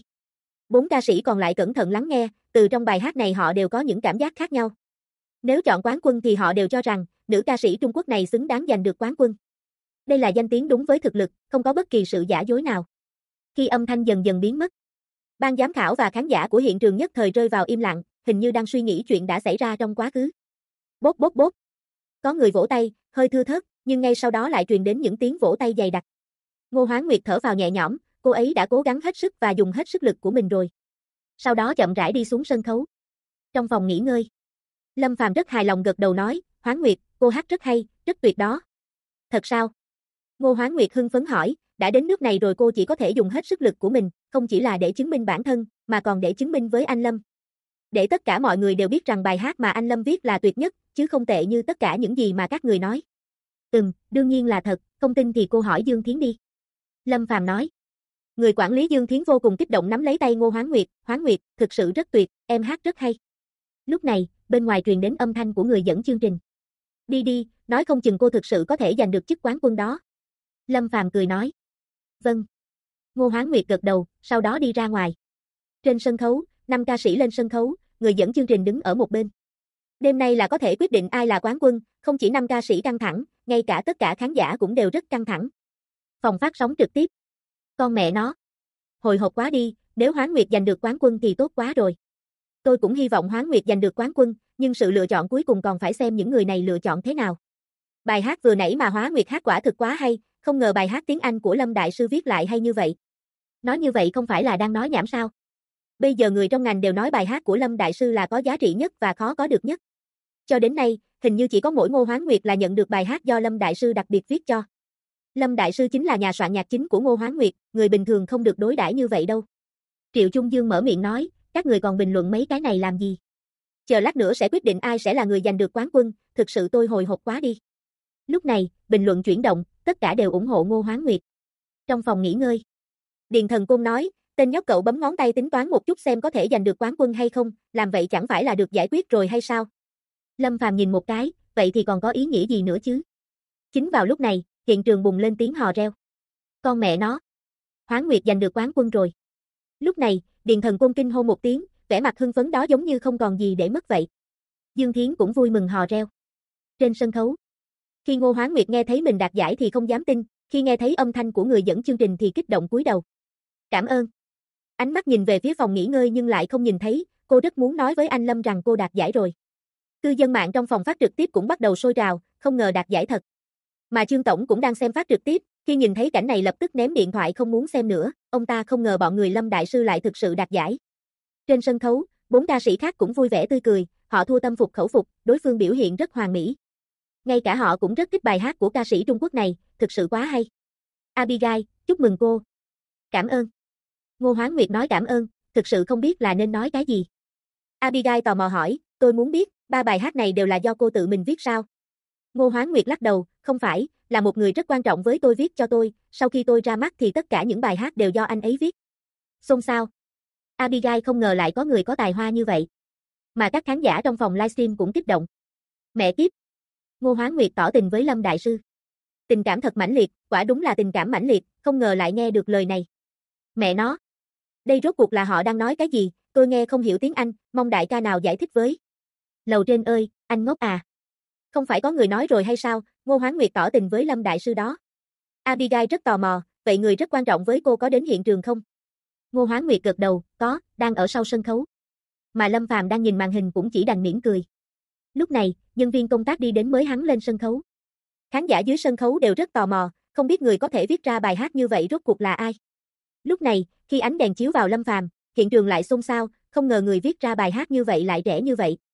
4 ca sĩ còn lại cẩn thận lắng nghe, từ trong bài hát này họ đều có những cảm giác khác nhau. Nếu chọn quán quân thì họ đều cho rằng, nữ ca sĩ Trung Quốc này xứng đáng giành được quán quân. Đây là danh tiếng đúng với thực lực, không có bất kỳ sự giả dối nào. Khi âm thanh dần dần biến mất, ban giám khảo và khán giả của hiện trường nhất thời rơi vào im lặng, hình như đang suy nghĩ chuyện đã xảy ra trong quá khứ. Bốp bốp bốp. Có người vỗ tay, hơi thưa thớt, nhưng ngay sau đó lại truyền đến những tiếng vỗ tay dày đặc. Ngô Hoán Nguyệt thở vào nhẹ nhõm, cô ấy đã cố gắng hết sức và dùng hết sức lực của mình rồi. Sau đó chậm rãi đi xuống sân khấu. Trong phòng nghỉ ngơi, Lâm Phàm rất hài lòng gật đầu nói, Hoán Nguyệt, cô hát rất hay, rất tuyệt đó. Thật sao? Ngô Hoán Nguyệt hưng phấn hỏi, đã đến nước này rồi cô chỉ có thể dùng hết sức lực của mình, không chỉ là để chứng minh bản thân, mà còn để chứng minh với anh Lâm. Để tất cả mọi người đều biết rằng bài hát mà anh Lâm viết là tuyệt nhất, chứ không tệ như tất cả những gì mà các người nói. Đương nhiên là thật, không tin thì cô hỏi Dương Thiến đi. Lâm Phàm nói. Người quản lý Dương Thiến vô cùng kích động nắm lấy tay Ngô Hoán Nguyệt, thực sự rất tuyệt, em hát rất hay. Lúc này, bên ngoài truyền đến âm thanh của người dẫn chương trình. Đi, nói không chừng cô thực sự có thể giành được chức quán quân đó. Lâm Phàm cười nói. Vâng. Ngô Hoán Nguyệt gật đầu, sau đó đi ra ngoài. Trên sân khấu, 5 ca sĩ lên sân khấu, người dẫn chương trình đứng ở một bên. Đêm nay là có thể quyết định ai là quán quân, không chỉ 5 ca sĩ căng thẳng, ngay cả tất cả khán giả cũng đều rất căng thẳng. Phòng phát sóng trực tiếp. Con mẹ nó. Hồi hộp quá đi, nếu Hoán Nguyệt giành được quán quân thì tốt quá rồi. Tôi cũng hy vọng Hoán Nguyệt giành được quán quân, nhưng sự lựa chọn cuối cùng còn phải xem những người này lựa chọn thế nào. Bài hát vừa nãy mà Hoán Nguyệt hát quả thực quá hay, không ngờ bài hát tiếng Anh của Lâm Đại Sư viết lại hay như vậy. Nói như vậy không phải là đang nói nhảm sao? Bây giờ người trong ngành đều nói bài hát của Lâm Đại Sư là có giá trị nhất và khó có được nhất. Cho đến nay, hình như chỉ có mỗi Ngô Hoán Nguyệt là nhận được bài hát do Lâm Đại Sư đặc biệt viết cho. Lâm Đại Sư chính là nhà soạn nhạc chính của Ngô Hoán Nguyệt, người bình thường không được đối đãi như vậy đâu. Triệu Trung Dương mở miệng nói, các người còn bình luận mấy cái này làm gì? Chờ lát nữa sẽ quyết định ai sẽ là người giành được quán quân, thực sự tôi hồi hộp quá đi. Lúc này, bình luận chuyển động, tất cả đều ủng hộ Ngô Hoán Nguyệt. Trong phòng nghỉ ngơi, Điền Thần Côn nói, tên nhóc cậu bấm ngón tay tính toán một chút xem có thể giành được quán quân hay không, làm vậy chẳng phải là được giải quyết rồi hay sao? Lâm Phàm nhìn một cái, vậy thì còn có ý nghĩa gì nữa chứ? Chính vào lúc này, hiện trường bùng lên tiếng hò reo. Con mẹ nó. Hoán Nguyệt giành được quán quân rồi. Lúc này, Điền Thần Côn kinh hô một tiếng, vẻ mặt hưng phấn đó giống như không còn gì để mất vậy. Dương Thiến cũng vui mừng hò reo. Trên sân khấu, khi Ngô Hoán Nguyệt nghe thấy mình đạt giải thì không dám tin, khi nghe thấy âm thanh của người dẫn chương trình thì kích động cúi đầu. Cảm ơn. Ánh mắt nhìn về phía phòng nghỉ ngơi nhưng lại không nhìn thấy, cô rất muốn nói với anh Lâm rằng cô đạt giải rồi. Cư dân mạng trong phòng phát trực tiếp cũng bắt đầu sôi trào, không ngờ đạt giải thật. Mà Trương Tổng cũng đang xem phát trực tiếp, khi nhìn thấy cảnh này lập tức ném điện thoại không muốn xem nữa, ông ta không ngờ bọn người Lâm Đại Sư lại thực sự đạt giải. Trên sân khấu, 4 ca sĩ khác cũng vui vẻ tươi cười, họ thua tâm phục khẩu phục, đối phương biểu hiện rất hoàn mỹ. Ngay cả họ cũng rất thích bài hát của ca sĩ Trung Quốc này, thực sự quá hay. Abigail, chúc mừng cô. Cảm ơn. Ngô Hoán Nguyệt nói cảm ơn, thực sự không biết là nên nói cái gì. Abigail tò mò hỏi, tôi muốn biết, 3 bài hát này đều là do cô tự mình viết sao? Ngô Hoán Nguyệt lắc đầu, không phải, là một người rất quan trọng với tôi viết cho tôi, sau khi tôi ra mắt thì tất cả những bài hát đều do anh ấy viết. Xôn xao. Abigail không ngờ lại có người có tài hoa như vậy. Mà các khán giả trong phòng livestream cũng kích động. Mẹ kiếp. Ngô Hoán Nguyệt tỏ tình với Lâm Đại Sư. Tình cảm thật mãnh liệt, quả đúng là tình cảm mãnh liệt, không ngờ lại nghe được lời này. Mẹ nó. Đây rốt cuộc là họ đang nói cái gì, tôi nghe không hiểu tiếng Anh, mong đại ca nào giải thích với. Lầu trên ơi, anh ngốc à. Không phải có người nói rồi hay sao, Ngô Hoán Nguyệt tỏ tình với Lâm Đại Sư đó. Abigail rất tò mò, vậy người rất quan trọng với cô có đến hiện trường không? Ngô Hoán Nguyệt gật đầu, có, đang ở sau sân khấu. Mà Lâm Phàm đang nhìn màn hình cũng chỉ đành mỉm cười. Lúc này, nhân viên công tác đi đến mới hắn lên sân khấu. Khán giả dưới sân khấu đều rất tò mò, không biết người có thể viết ra bài hát như vậy rốt cuộc là ai. Lúc này, khi ánh đèn chiếu vào Lâm Phàm, hiện trường lại xôn xao, không ngờ người viết ra bài hát như vậy lại trẻ như vậy.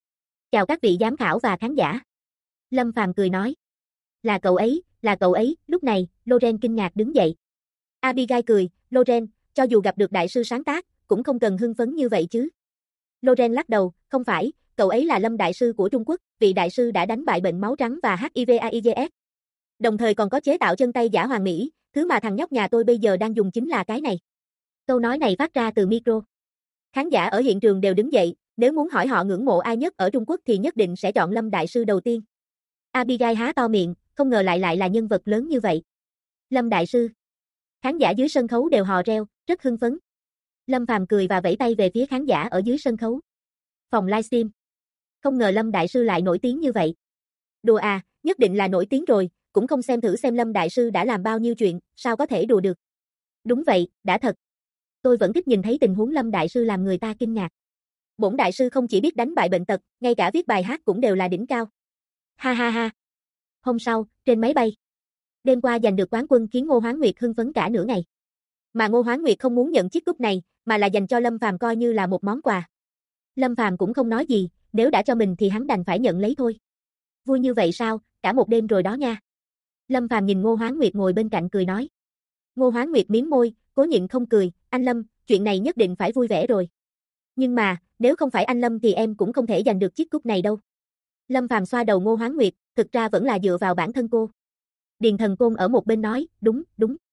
Chào các vị giám khảo và khán giả. Lâm Phàm cười nói. Là cậu ấy, lúc này, Loren kinh ngạc đứng dậy. Abigail cười, Loren, cho dù gặp được đại sư sáng tác, cũng không cần hưng phấn như vậy chứ. Loren lắc đầu, không phải, cậu ấy là Lâm đại sư của Trung Quốc, vị đại sư đã đánh bại bệnh máu trắng và HIV/AIDS. Đồng thời còn có chế tạo chân tay giả hoàn mỹ, thứ mà thằng nhóc nhà tôi bây giờ đang dùng chính là cái này. Câu nói này phát ra từ micro. Khán giả ở hiện trường đều đứng dậy, nếu muốn hỏi họ ngưỡng mộ ai nhất ở Trung Quốc thì nhất định sẽ chọn Lâm đại sư đầu tiên. Abigail há to miệng, không ngờ lại là nhân vật lớn như vậy. Lâm đại sư. Khán giả dưới sân khấu đều hò reo, rất hưng phấn. Lâm Phàm cười và vẫy tay về phía khán giả ở dưới sân khấu. Phòng livestream. Không ngờ Lâm đại sư lại nổi tiếng như vậy. Đùa à, nhất định là nổi tiếng rồi, cũng không xem thử xem Lâm đại sư đã làm bao nhiêu chuyện, sao có thể đùa được. Đúng vậy, đã thật. Tôi vẫn thích nhìn thấy tình huống Lâm đại sư làm người ta kinh ngạc. Bổn đại sư không chỉ biết đánh bại bệnh tật, ngay cả viết bài hát cũng đều là đỉnh cao. Ha ha ha. Hôm sau, trên máy bay. Đêm qua giành được quán quân khiến Ngô Hoán Nguyệt hưng phấn cả nửa ngày. Mà Ngô Hoán Nguyệt không muốn nhận chiếc cúp này, mà là dành cho Lâm Phàm coi như là một món quà. Lâm Phàm cũng không nói gì, nếu đã cho mình thì hắn đành phải nhận lấy thôi. Vui như vậy sao, cả một đêm rồi đó nha. Lâm Phàm nhìn Ngô Hoán Nguyệt ngồi bên cạnh cười nói. Ngô Hoán Nguyệt mím môi, cố nhịn không cười, anh Lâm, chuyện này nhất định phải vui vẻ rồi. Nhưng mà, nếu không phải anh Lâm thì em cũng không thể giành được chiếc cúp này đâu. Lâm Phàm xoa đầu Ngô Hoán Nguyệt, thực ra vẫn là dựa vào bản thân cô. Điền Thần Côn ở một bên nói, đúng.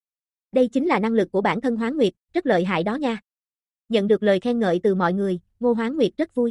Đây chính là năng lực của bản thân Hoán Nguyệt, rất lợi hại đó nha. Nhận được lời khen ngợi từ mọi người, Ngô Hoán Nguyệt rất vui.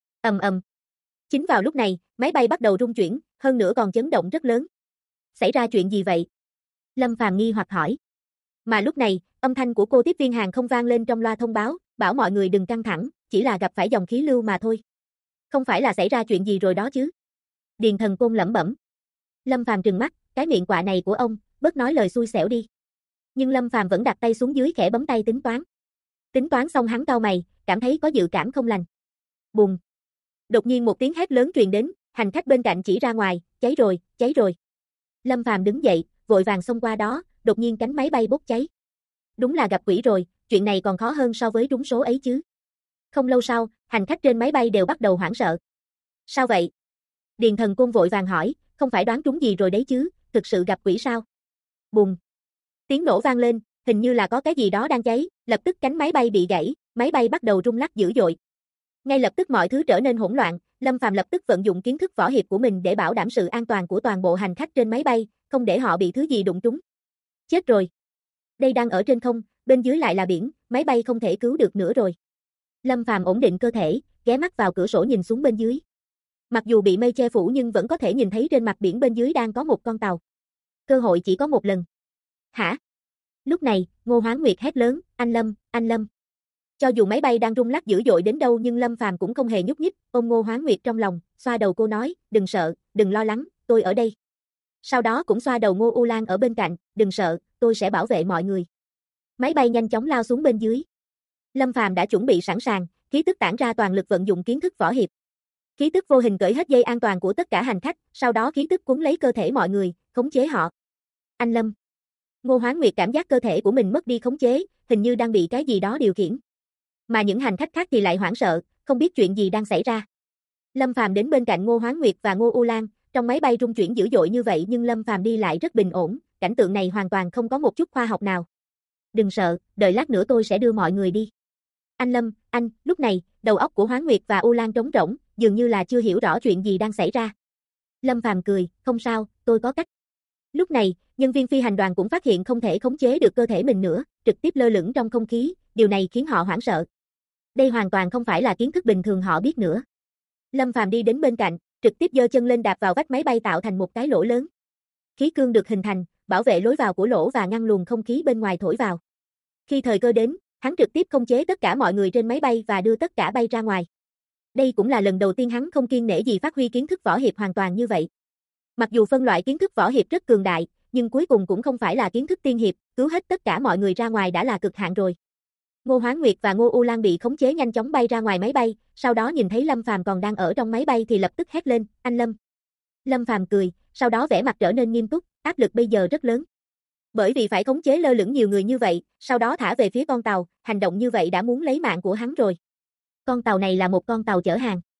Ầm. Chính vào lúc này, máy bay bắt đầu rung chuyển, hơn nữa còn chấn động rất lớn. Xảy ra chuyện gì vậy? Lâm Phàm nghi hoặc hỏi. Mà lúc này, âm thanh của cô tiếp viên hàng không vang lên trong loa thông báo, bảo mọi người đừng căng thẳng, chỉ là gặp phải dòng khí lưu mà thôi. Không phải là xảy ra chuyện gì rồi đó chứ? Điền Thần Côn lẩm bẩm. Lâm Phàm trừng mắt, cái miệng quạ này của ông, bớt nói lời xui xẻo đi. Nhưng Lâm Phàm vẫn đặt tay xuống dưới khẽ bấm tay tính toán. Tính toán xong hắn cau mày, cảm thấy có dự cảm không lành. Bùng. Đột nhiên một tiếng hét lớn truyền đến, hành khách bên cạnh chỉ ra ngoài, cháy rồi. Lâm Phàm đứng dậy, vội vàng xông qua đó, đột nhiên cánh máy bay bốc cháy. Đúng là gặp quỷ rồi, chuyện này còn khó hơn so với trúng số ấy chứ. Không lâu sau, hành khách trên máy bay đều bắt đầu hoảng sợ. Sao vậy? Điền Thần Côn vội vàng hỏi, không phải đoán trúng gì rồi đấy chứ, thực sự gặp quỷ sao? Bùng. Tiếng nổ vang lên, hình như là có cái gì đó đang cháy, lập tức cánh máy bay bị gãy, máy bay bắt đầu rung lắc dữ dội. Ngay lập tức mọi thứ trở nên hỗn loạn, Lâm Phàm lập tức vận dụng kiến thức võ hiệp của mình để bảo đảm sự an toàn của toàn bộ hành khách trên máy bay, không để họ bị thứ gì đụng trúng. Chết rồi. Đây đang ở trên không, bên dưới lại là biển, máy bay không thể cứu được nữa rồi. Lâm Phàm ổn định cơ thể, ghé mắt vào cửa sổ nhìn xuống bên dưới. Mặc dù bị mây che phủ nhưng vẫn có thể nhìn thấy trên mặt biển bên dưới đang có một con tàu. Cơ hội chỉ có một lần. Hả? Lúc này, Ngô Hoán Nguyệt hét lớn, anh Lâm. Cho dù máy bay đang rung lắc dữ dội đến đâu nhưng Lâm Phàm cũng không hề nhúc nhích, ôm Ngô Hoán Nguyệt trong lòng, xoa đầu cô nói, đừng sợ, đừng lo lắng, tôi ở đây. Sau đó cũng xoa đầu Ngô U Lan ở bên cạnh, đừng sợ, tôi sẽ bảo vệ mọi người. Máy bay nhanh chóng lao xuống bên dưới. Lâm Phàm đã chuẩn bị sẵn sàng, khí tức tản ra toàn lực vận dụng kiến thức võ hiệp. Khí tức vô hình cởi hết dây an toàn của tất cả hành khách, sau đó khí tức cuốn lấy cơ thể mọi người, khống chế họ. Anh Lâm. Ngô Hoán Nguyệt cảm giác cơ thể của mình mất đi khống chế, hình như đang bị cái gì đó điều khiển. Mà những hành khách khác thì lại hoảng sợ, không biết chuyện gì đang xảy ra. Lâm Phàm đến bên cạnh Ngô Hoán Nguyệt và Ngô U Lan, trong máy bay rung chuyển dữ dội như vậy nhưng Lâm Phàm đi lại rất bình ổn, cảnh tượng này hoàn toàn không có một chút khoa học nào. Đừng sợ, đợi lát nữa tôi sẽ đưa mọi người đi. Anh Lâm, anh, lúc này, đầu óc của Hoán Nguyệt và U Lan trống rỗng, dường như là chưa hiểu rõ chuyện gì đang xảy ra. Lâm Phàm cười, không sao, tôi có cách. Lúc này, nhân viên phi hành đoàn cũng phát hiện không thể khống chế được cơ thể mình nữa, trực tiếp lơ lửng trong không khí, điều này khiến họ hoảng sợ. Đây hoàn toàn không phải là kiến thức bình thường họ biết nữa. Lâm Phàm đi đến bên cạnh, trực tiếp giơ chân lên đạp vào vách máy bay tạo thành một cái lỗ lớn. Khí cương được hình thành, bảo vệ lối vào của lỗ và ngăn luồng không khí bên ngoài thổi vào. Khi thời cơ đến, hắn trực tiếp khống chế tất cả mọi người trên máy bay và đưa tất cả bay ra ngoài. Đây cũng là lần đầu tiên hắn không kiêng nể gì phát huy kiến thức võ hiệp hoàn toàn như vậy. Mặc dù phân loại kiến thức võ hiệp rất cường đại, nhưng cuối cùng cũng không phải là kiến thức tiên hiệp, cứu hết tất cả mọi người ra ngoài đã là cực hạn rồi. Ngô Hoán Nguyệt và Ngô U Lan bị khống chế nhanh chóng bay ra ngoài máy bay, sau đó nhìn thấy Lâm Phàm còn đang ở trong máy bay thì lập tức hét lên, anh Lâm. Lâm Phàm cười, sau đó vẻ mặt trở nên nghiêm túc, áp lực bây giờ rất lớn. Bởi vì phải khống chế lơ lửng nhiều người như vậy, sau đó thả về phía con tàu, hành động như vậy đã muốn lấy mạng của hắn rồi. Con tàu này là một con tàu chở hàng.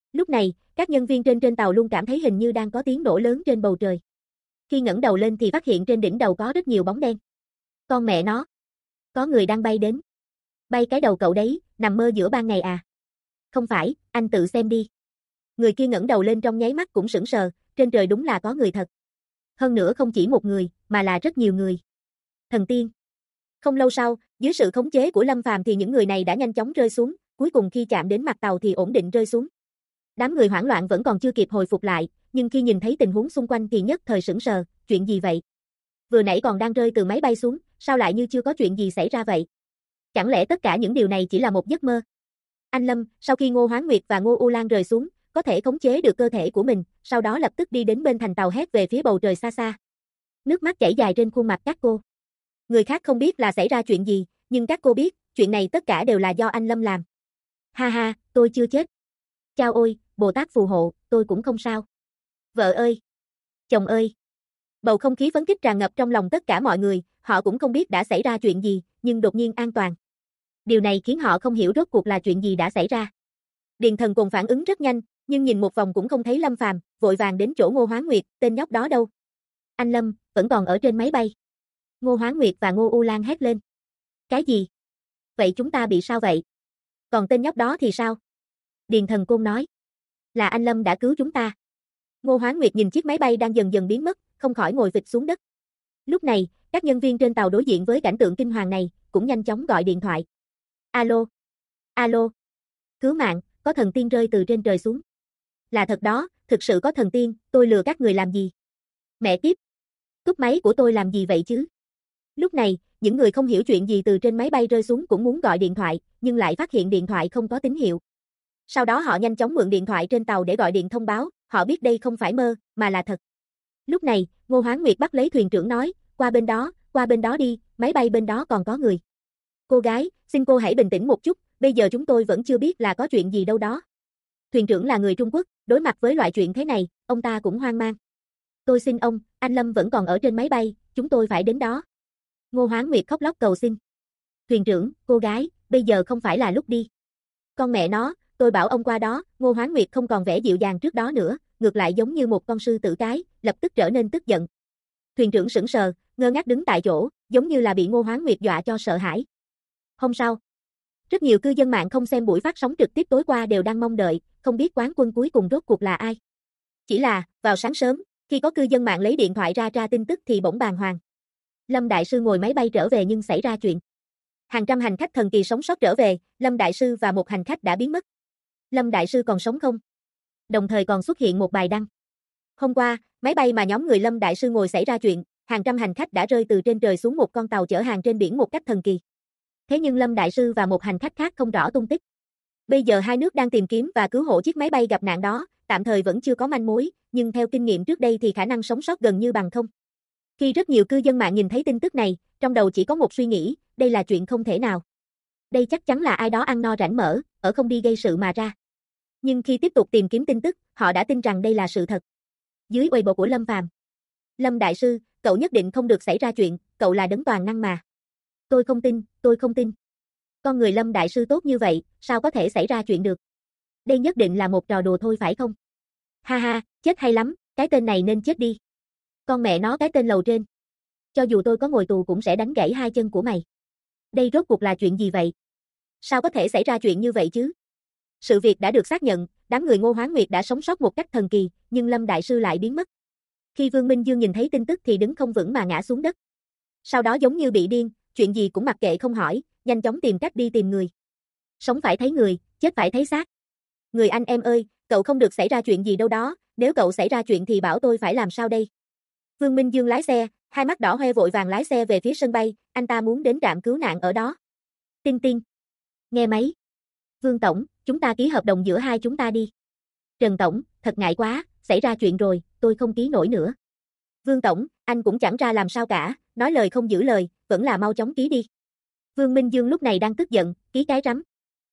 Lúc này, các nhân viên trên tàu luôn cảm thấy hình như đang có tiếng nổ lớn trên bầu trời. Khi ngẩng đầu lên thì phát hiện trên đỉnh đầu có rất nhiều bóng đen. Con mẹ nó! Có người đang bay đến. Bay cái đầu cậu đấy, nằm mơ giữa ban ngày à? Không phải, anh tự xem đi. Người kia ngẩng đầu lên trong nháy mắt cũng sững sờ, trên trời đúng là có người thật. Hơn nữa không chỉ một người, mà là rất nhiều người. Thần tiên. Không lâu sau, dưới sự khống chế của Lâm Phàm thì những người này đã nhanh chóng rơi xuống, cuối cùng khi chạm đến mặt tàu thì ổn định rơi xuống. Đám người hoảng loạn vẫn còn chưa kịp hồi phục lại, nhưng khi nhìn thấy tình huống xung quanh thì nhất thời sững sờ, chuyện gì vậy? Vừa nãy còn đang rơi từ máy bay xuống, sao lại như chưa có chuyện gì xảy ra vậy? Chẳng lẽ tất cả những điều này chỉ là một giấc mơ? Anh Lâm, sau khi Ngô Hoán Nguyệt và Ngô U Lan rơi xuống, có thể khống chế được cơ thể của mình, sau đó lập tức đi đến bên thành tàu hét về phía bầu trời xa xa. Nước mắt chảy dài trên khuôn mặt các cô. Người khác không biết là xảy ra chuyện gì, nhưng các cô biết, chuyện này tất cả đều là do anh Lâm làm. Ha ha, tôi chưa chết. Chao ôi, Bồ Tát phù hộ, tôi cũng không sao. Vợ ơi! Chồng ơi! Bầu không khí phấn khích tràn ngập trong lòng tất cả mọi người, họ cũng không biết đã xảy ra chuyện gì, nhưng đột nhiên an toàn. Điều này khiến họ không hiểu rốt cuộc là chuyện gì đã xảy ra. Điền Thần cùng phản ứng rất nhanh, nhưng nhìn một vòng cũng không thấy Lâm Phàm, vội vàng đến chỗ Ngô Hoán Nguyệt, tên nhóc đó đâu? Anh Lâm, vẫn còn ở trên máy bay. Ngô Hoán Nguyệt và Ngô U Lan hét lên. Cái gì? Vậy chúng ta bị sao vậy? Còn tên nhóc đó thì sao? Điền Thần Côn nói. Là anh Lâm đã cứu chúng ta. Ngô Hoán Nguyệt nhìn chiếc máy bay đang dần dần biến mất, không khỏi ngồi phịch xuống đất. Lúc này, các nhân viên trên tàu đối diện với cảnh tượng kinh hoàng này, cũng nhanh chóng gọi điện thoại. Alo? Alo? Cứu mạng, có thần tiên rơi từ trên trời xuống. Là thật đó, thực sự có thần tiên, tôi lừa các người làm gì? Mẹ kiếp! Cúp máy của tôi làm gì vậy chứ? Lúc này, những người không hiểu chuyện gì từ trên máy bay rơi xuống cũng muốn gọi điện thoại, nhưng lại phát hiện điện thoại không có tín hiệu. Sau đó họ nhanh chóng mượn điện thoại trên tàu để gọi điện thông báo, họ biết đây không phải mơ, mà là thật. Lúc này, Ngô Hoán Nguyệt bắt lấy thuyền trưởng nói, qua bên đó đi, máy bay bên đó còn có người. Cô gái, xin cô hãy bình tĩnh một chút, bây giờ chúng tôi vẫn chưa biết là có chuyện gì đâu đó. Thuyền trưởng là người Trung Quốc, đối mặt với loại chuyện thế này, ông ta cũng hoang mang. Tôi xin ông, anh Lâm vẫn còn ở trên máy bay, chúng tôi phải đến đó. Ngô Hoán Nguyệt khóc lóc cầu xin. Thuyền trưởng, cô gái, bây giờ không phải là lúc đi. Con mẹ nó, tôi bảo ông qua đó, Ngô Hoán Nguyệt không còn vẻ dịu dàng trước đó nữa, ngược lại giống như một con sư tử cái, lập tức trở nên tức giận. Thuyền trưởng sững sờ, ngơ ngác đứng tại chỗ, giống như là bị Ngô Hoán Nguyệt dọa cho sợ hãi. Hôm sau, rất nhiều cư dân mạng không xem buổi phát sóng trực tiếp tối qua đều đang mong đợi, không biết quán quân cuối cùng rốt cuộc là ai. Chỉ là, vào sáng sớm, khi có cư dân mạng lấy điện thoại ra tra tin tức thì bỗng bàng hoàng. Lâm Đại Sư ngồi máy bay trở về nhưng xảy ra chuyện. Hàng trăm hành khách thần kỳ sống sót trở về, Lâm Đại Sư và một hành khách đã biến mất. Lâm Đại Sư còn sống không? Đồng thời còn xuất hiện một bài đăng. Hôm qua, máy bay mà nhóm người Lâm Đại Sư ngồi xảy ra chuyện, hàng trăm hành khách đã rơi từ trên trời xuống một con tàu chở hàng trên biển một cách thần kỳ. Thế nhưng Lâm Đại Sư và một hành khách khác không rõ tung tích. Bây giờ hai nước đang tìm kiếm và cứu hộ chiếc máy bay gặp nạn đó, tạm thời vẫn chưa có manh mối, nhưng theo kinh nghiệm trước đây thì khả năng sống sót gần như bằng không. Khi rất nhiều cư dân mạng nhìn thấy tin tức này, trong đầu chỉ có một suy nghĩ, đây là chuyện không thể nào. Đây chắc chắn là ai đó ăn no rảnh mỡ, ở không đi gây sự mà ra. Nhưng khi tiếp tục tìm kiếm tin tức, họ đã tin rằng đây là sự thật. Dưới Weibo của Lâm Phàm. Lâm Đại Sư, cậu nhất định không được xảy ra chuyện, cậu là đấng toàn năng mà. Tôi không tin. Con người Lâm Đại Sư tốt như vậy, sao có thể xảy ra chuyện được? Đây nhất định là một trò đùa thôi phải không? Ha ha, chết hay lắm, cái tên này nên chết đi. Con mẹ nó cái tên lầu trên. Cho dù tôi có ngồi tù cũng sẽ đánh gãy hai chân của mày. Đây rốt cuộc là chuyện gì vậy? Sao có thể xảy ra chuyện như vậy chứ? Sự việc đã được xác nhận, đám người Ngô Hoán Nguyệt đã sống sót một cách thần kỳ, nhưng Lâm Đại Sư lại biến mất. Khi Vương Minh Dương nhìn thấy tin tức thì đứng không vững mà ngã xuống đất. Sau đó giống như bị điên, chuyện gì cũng mặc kệ không hỏi, nhanh chóng tìm cách đi tìm người. Sống phải thấy người, chết phải thấy xác. Người anh em ơi, cậu không được xảy ra chuyện gì đâu đó, nếu cậu xảy ra chuyện thì bảo tôi phải làm sao đây? Vương Minh Dương lái xe, hai mắt đỏ hoe vội vàng lái xe về phía sân bay, anh ta muốn đến trạm cứu nạn ở đó. Tinh tinh. Nghe máy. Vương Tổng, chúng ta ký hợp đồng giữa hai chúng ta đi. Trần Tổng, thật ngại quá, xảy ra chuyện rồi, tôi không ký nổi nữa. Vương Tổng, anh cũng chẳng ra làm sao cả, nói lời không giữ lời, vẫn là mau chóng ký đi. Vương Minh Dương lúc này đang tức giận, ký cái rắm.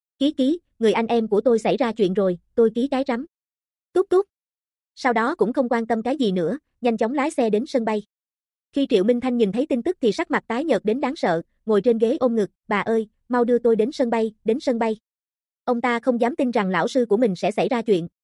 Ký, người anh em của tôi xảy ra chuyện rồi, tôi ký cái rắm. Tút tút. Sau đó cũng không quan tâm cái gì nữa, nhanh chóng lái xe đến sân bay. Khi Triệu Minh Thanh nhìn thấy tin tức thì sắc mặt tái nhợt đến đáng sợ, ngồi trên ghế ôm ngực, bà ơi, mau đưa tôi đến sân bay. Ông ta không dám tin rằng lão sư của mình sẽ xảy ra chuyện,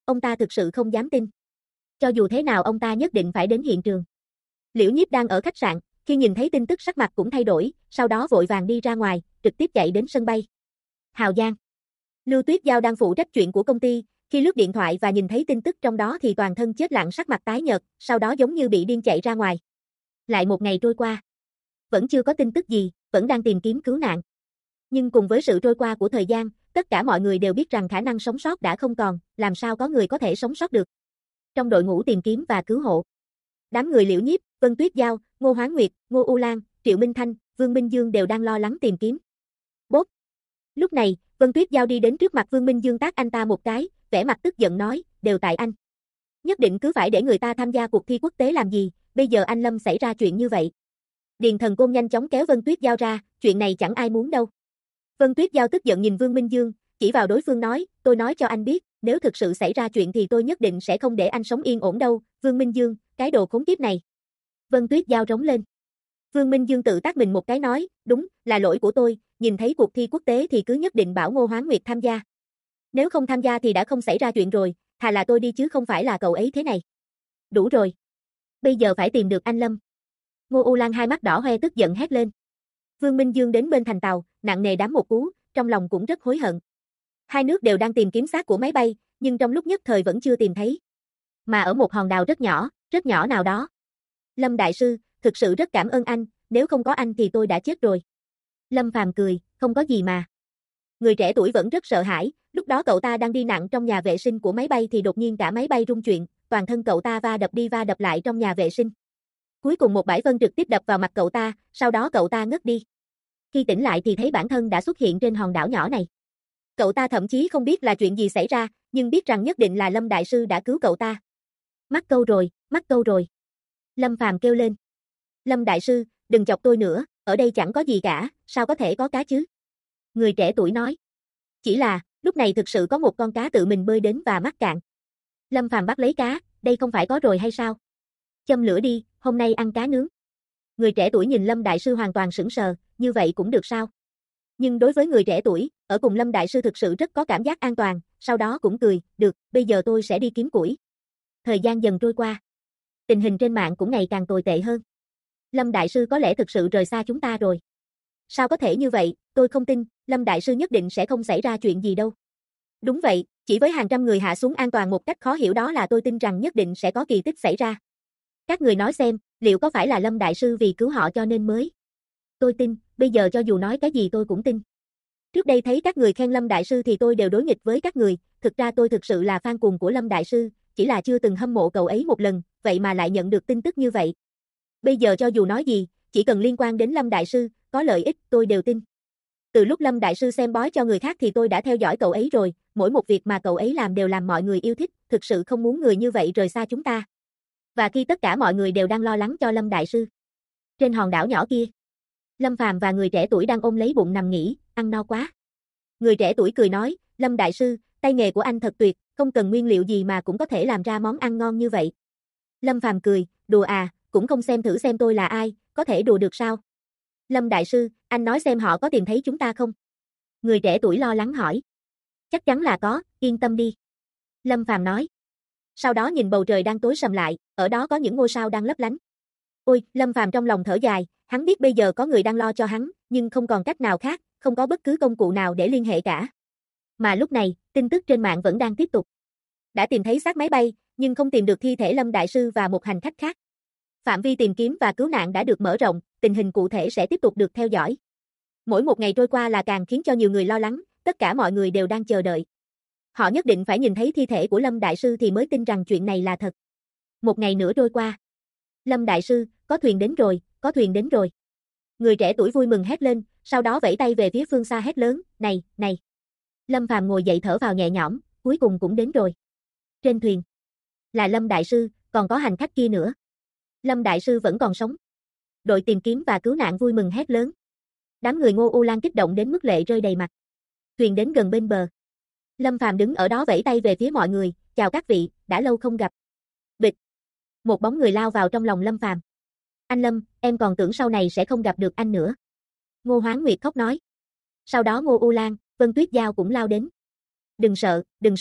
ông ta thực sự không dám tin. Cho dù thế nào ông ta nhất định phải đến hiện trường. Liễu Nhiếp đang ở khách sạn, khi nhìn thấy tin tức sắc mặt cũng thay đổi, sau đó vội vàng đi ra ngoài, trực tiếp chạy đến sân bay. Hào Giang. Lưu Tuyết Giao đang phụ trách chuyện của công ty, khi lướt điện thoại và nhìn thấy tin tức trong đó thì toàn thân chết lặng, sắc mặt tái nhợt, sau đó giống như bị điên chạy ra ngoài. Lại một ngày trôi qua. Vẫn chưa có tin tức gì, vẫn đang tìm kiếm cứu nạn. Nhưng cùng với sự trôi qua của thời gian, tất cả mọi người đều biết rằng khả năng sống sót đã không còn, làm sao có người có thể sống sót được. Trong đội ngũ tìm kiếm và cứu hộ, đám người Liễu Nhiếp, Vân Tuyết Giao, Ngô Hoán Nguyệt, Ngô U Lan, Triệu Minh Thanh, Vương Minh Dương đều đang lo lắng tìm kiếm. Bốp. Lúc này, Vân Tuyết Giao đi đến trước mặt Vương Minh Dương tát anh ta một cái, vẻ mặt tức giận nói, đều tại anh. Nhất định cứ phải để người ta tham gia cuộc thi quốc tế làm gì, bây giờ anh Lâm xảy ra chuyện như vậy. Điền Thần Côn nhanh chóng kéo Vân Tuyết Giao ra, chuyện này chẳng ai muốn đâu. Vân Tuyết Giao tức giận nhìn Vương Minh Dương, chỉ vào đối phương nói, tôi nói cho anh biết, nếu thực sự xảy ra chuyện thì tôi nhất định sẽ không để anh sống yên ổn đâu, Vương Minh Dương, cái đồ khốn kiếp này. Vân Tuyết Giao rống lên. Vương Minh Dương tự tát mình một cái nói, đúng, là lỗi của tôi, nhìn thấy cuộc thi quốc tế thì cứ nhất định bảo Ngô Hoán Nguyệt tham gia. Nếu không tham gia thì đã không xảy ra chuyện rồi, thà là tôi đi chứ không phải là cậu ấy thế này. Đủ rồi. Bây giờ phải tìm được anh Lâm. Ngô U Lan hai mắt đỏ hoe tức giận hét lên. Vương Minh Dương đến bên thành tàu, nặng nề đám một cú, trong lòng cũng rất hối hận. Hai nước đều đang tìm kiếm xác của máy bay, nhưng trong lúc nhất thời vẫn chưa tìm thấy. Mà ở một hòn đảo rất nhỏ nào đó. Lâm Đại Sư, thực sự rất cảm ơn anh, nếu không có anh thì tôi đã chết rồi. Lâm Phàm cười, không có gì mà. Người trẻ tuổi vẫn rất sợ hãi, lúc đó cậu ta đang đi nặng trong nhà vệ sinh của máy bay thì đột nhiên cả máy bay rung chuyển, toàn thân cậu ta va đập đi va đập lại trong nhà vệ sinh. Cuối cùng một bãi phân trực tiếp đập vào mặt cậu ta, sau đó cậu ta ngất đi. Khi tỉnh lại thì thấy bản thân đã xuất hiện trên hòn đảo nhỏ này. Cậu ta thậm chí không biết là chuyện gì xảy ra, nhưng biết rằng nhất định là Lâm Đại Sư đã cứu cậu ta. Mắc câu rồi, mắc câu rồi. Lâm Phàm kêu lên. Lâm Đại Sư, đừng chọc tôi nữa, ở đây chẳng có gì cả, sao có thể có cá chứ? Người trẻ tuổi nói. Chỉ là, lúc này thực sự có một con cá tự mình bơi đến và mắc cạn. Lâm Phàm bắt lấy cá, đây không phải có rồi hay sao? Châm lửa đi, hôm nay ăn cá nướng. Người trẻ tuổi nhìn Lâm Đại Sư hoàn toàn sững sờ, như vậy cũng được sao? Nhưng đối với người trẻ tuổi, ở cùng Lâm Đại Sư thực sự rất có cảm giác an toàn, sau đó cũng cười, được, bây giờ tôi sẽ đi kiếm củi. Thời gian dần trôi qua. Tình hình trên mạng cũng ngày càng tồi tệ hơn. Lâm Đại Sư có lẽ thực sự rời xa chúng ta rồi. Sao có thể như vậy, tôi không tin, Lâm Đại Sư nhất định sẽ không xảy ra chuyện gì đâu. Đúng vậy, chỉ với hàng trăm người hạ xuống an toàn một cách khó hiểu đó là tôi tin rằng nhất định sẽ có kỳ tích xảy ra. Các người nói xem, liệu có phải là Lâm Đại Sư vì cứu họ cho nên mới? Tôi tin, bây giờ cho dù nói cái gì tôi cũng tin. Trước đây thấy các người khen Lâm Đại Sư thì tôi đều đối nghịch với các người, thực ra tôi thực sự là fan cuồng của Lâm Đại Sư, chỉ là chưa từng hâm mộ cậu ấy một lần, vậy mà lại nhận được tin tức như vậy. Bây giờ cho dù nói gì, chỉ cần liên quan đến Lâm Đại Sư, có lợi ích tôi đều tin. Từ lúc Lâm Đại Sư xem bói cho người khác thì tôi đã theo dõi cậu ấy rồi, mỗi một việc mà cậu ấy làm đều làm mọi người yêu thích, thực sự không muốn người như vậy rời xa chúng ta. Và khi tất cả mọi người đều đang lo lắng cho Lâm Đại Sư. Trên hòn đảo nhỏ kia, Lâm Phàm và người trẻ tuổi đang ôm lấy bụng nằm nghỉ, ăn no quá. Người trẻ tuổi cười nói, Lâm Đại Sư, tay nghề của anh thật tuyệt, không cần nguyên liệu gì mà cũng có thể làm ra món ăn ngon như vậy. Lâm Phàm cười, đùa à, cũng không xem thử xem tôi là ai, có thể đùa được sao? Lâm Đại Sư, anh nói xem họ có tìm thấy chúng ta không? Người trẻ tuổi lo lắng hỏi. Chắc chắn là có, yên tâm đi. Lâm Phàm nói. Sau đó nhìn bầu trời đang tối sầm lại, ở đó có những ngôi sao đang lấp lánh. Ôi, Lâm Phàm trong lòng thở dài, hắn biết bây giờ có người đang lo cho hắn, nhưng không còn cách nào khác, không có bất cứ công cụ nào để liên hệ cả. Mà lúc này, tin tức trên mạng vẫn đang tiếp tục. Đã tìm thấy xác máy bay, nhưng không tìm được thi thể Lâm Đại Sư và một hành khách khác. Phạm vi tìm kiếm và cứu nạn đã được mở rộng, tình hình cụ thể sẽ tiếp tục được theo dõi. Mỗi một ngày trôi qua là càng khiến cho nhiều người lo lắng, tất cả mọi người đều đang chờ đợi. Họ nhất định phải nhìn thấy thi thể của Lâm Đại Sư thì mới tin rằng chuyện này là thật. Một ngày nữa trôi qua. Lâm Đại Sư, có thuyền đến rồi, có thuyền đến rồi. Người trẻ tuổi vui mừng hét lên, sau đó vẫy tay về phía phương xa hét lớn, này, này. Lâm Phàm ngồi dậy thở vào nhẹ nhõm, cuối cùng cũng đến rồi. Trên thuyền là Lâm Đại Sư, còn có hành khách kia nữa. Lâm Đại Sư vẫn còn sống. Đội tìm kiếm và cứu nạn vui mừng hét lớn. Đám người Ngô U Lan kích động đến mức lệ rơi đầy mặt. Thuyền đến gần bên bờ. Lâm Phàm đứng ở đó vẫy tay về phía mọi người, chào các vị, đã lâu không gặp. Bịch. Một bóng người lao vào trong lòng Lâm Phàm. Anh Lâm, em còn tưởng sau này sẽ không gặp được anh nữa. Ngô Hoán Nguyệt khóc nói. Sau đó Ngô U Lan, Vân Tuyết Giao cũng lao đến. Đừng sợ,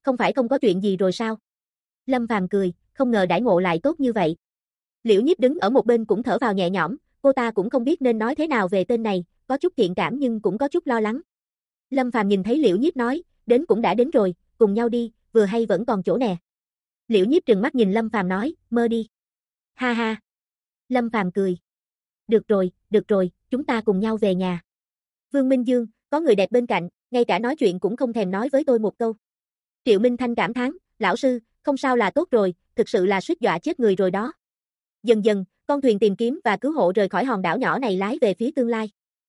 không phải không có chuyện gì rồi sao? Lâm Phàm cười, không ngờ đãi ngộ lại tốt như vậy. Liễu Nhiếp đứng ở một bên cũng thở vào nhẹ nhõm, cô ta cũng không biết nên nói thế nào về tên này, có chút thiện cảm nhưng cũng có chút lo lắng. Lâm Phàm nhìn thấy Liễu Nhiếp nói, đến cũng đã đến rồi, cùng nhau đi, vừa hay vẫn còn chỗ nè. Liễu Nhiếp trừng mắt nhìn Lâm Phàm nói, mơ đi. Ha ha. Lâm Phàm cười. Được rồi, chúng ta cùng nhau về nhà. Vương Minh Dương, có người đẹp bên cạnh, ngay cả nói chuyện cũng không thèm nói với tôi một câu. Triệu Minh Thanh cảm thán, lão sư, không sao là tốt rồi, thực sự là suýt dọa chết người rồi đó. Dần dần, con thuyền tìm kiếm và cứu hộ rời khỏi hòn đảo nhỏ này lái về phía tương lai.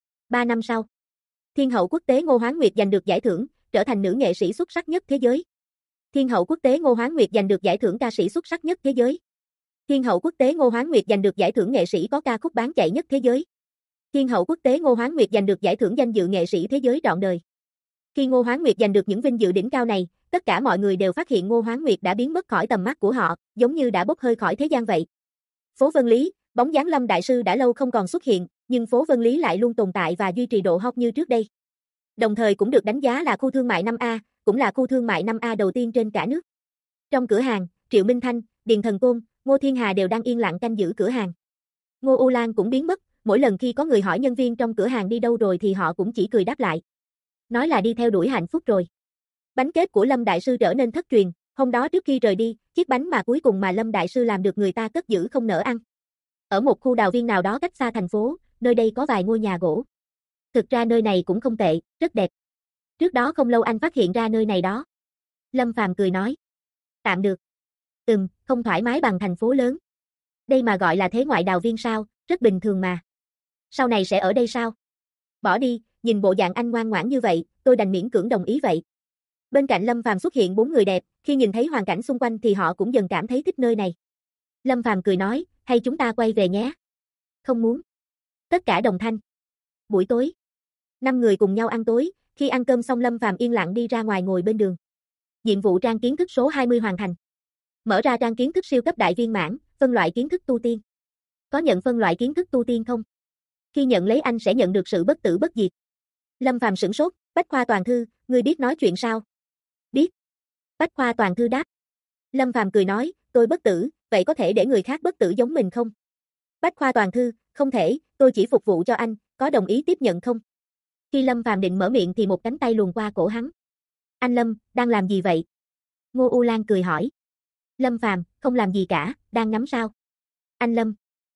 3 năm sau, Thiên hậu quốc tế Ngô Hoán Nguyệt giành được giải thưởng, trở thành nữ nghệ sĩ xuất sắc nhất thế giới. Thiên hậu quốc tế Ngô Hoán Nguyệt giành được giải thưởng ca sĩ xuất sắc nhất thế giới. Thiên hậu quốc tế Ngô Hoán Nguyệt giành được giải thưởng nghệ sĩ có ca khúc bán chạy nhất thế giới. Thiên hậu quốc tế Ngô Hoán Nguyệt giành được giải thưởng danh dự nghệ sĩ thế giới trọn đời. Khi Ngô Hoán Nguyệt giành được những vinh dự đỉnh cao này, tất cả mọi người đều phát hiện Ngô Hoán Nguyệt đã biến mất khỏi tầm mắt của họ, giống như đã bốc hơi khỏi thế gian vậy. Phố Vân Lý, bóng dáng Lâm đại sư đã lâu không còn xuất hiện, nhưng phố Vân Lý lại luôn tồn tại và duy trì độ hot như trước đây. Đồng thời cũng được đánh giá là khu thương mại 5A, cũng là khu thương mại 5A đầu tiên trên cả nước. Trong cửa hàng, Triệu Minh Thanh, Điền Thần Côn, Ngô Thiên Hà đều đang yên lặng canh giữ cửa hàng. Ngô U Lan cũng biến mất, mỗi lần khi có người hỏi nhân viên trong cửa hàng đi đâu rồi thì họ cũng chỉ cười đáp lại. Nói là đi theo đuổi hạnh phúc rồi. Bánh kết của Lâm đại sư trở nên thất truyền, hôm đó trước khi rời đi, chiếc bánh mà cuối cùng mà Lâm đại sư làm được người ta cất giữ không nỡ ăn. Ở một khu đào viên nào đó cách xa thành phố, nơi đây có vài ngôi nhà gỗ. Thực ra nơi này cũng không tệ, rất đẹp. Trước đó không lâu anh phát hiện ra nơi này đó. Lâm Phàm cười nói. Tạm được. Không thoải mái bằng thành phố lớn. Đây mà gọi là thế ngoại đào viên sao, rất bình thường mà. Sau này sẽ ở đây sao? Bỏ đi, nhìn bộ dạng anh ngoan ngoãn như vậy, tôi đành miễn cưỡng đồng ý vậy. Bên cạnh Lâm Phàm xuất hiện 4 người đẹp, khi nhìn thấy hoàn cảnh xung quanh thì họ cũng dần cảm thấy thích nơi này. Lâm Phàm cười nói, hay chúng ta quay về nhé. Không muốn. Tất cả đồng thanh. Buổi tối, 5 người cùng nhau ăn tối, khi ăn cơm xong Lâm Phàm yên lặng đi ra ngoài ngồi bên đường. Nhiệm vụ trang kiến thức số 20 hoàn thành. Mở ra trang kiến thức siêu cấp đại viên mãn, phân loại kiến thức tu tiên. Có nhận phân loại kiến thức tu tiên không? Khi nhận lấy anh sẽ nhận được sự bất tử bất diệt. Lâm Phàm sửng sốt, Bách Khoa Toàn Thư, ngươi biết nói chuyện sao? Biết. Bách Khoa Toàn Thư đáp. Lâm Phàm cười nói, tôi bất tử, vậy có thể để người khác bất tử giống mình không? Bách Khoa Toàn Thư, không thể, tôi chỉ phục vụ cho anh, có đồng ý tiếp nhận không? Khi Lâm Phàm định mở miệng thì một cánh tay luồn qua cổ hắn. Anh Lâm, đang làm gì vậy? Ngô U Lan cười hỏi. Lâm Phàm, không làm gì cả, đang ngắm sao? Anh Lâm.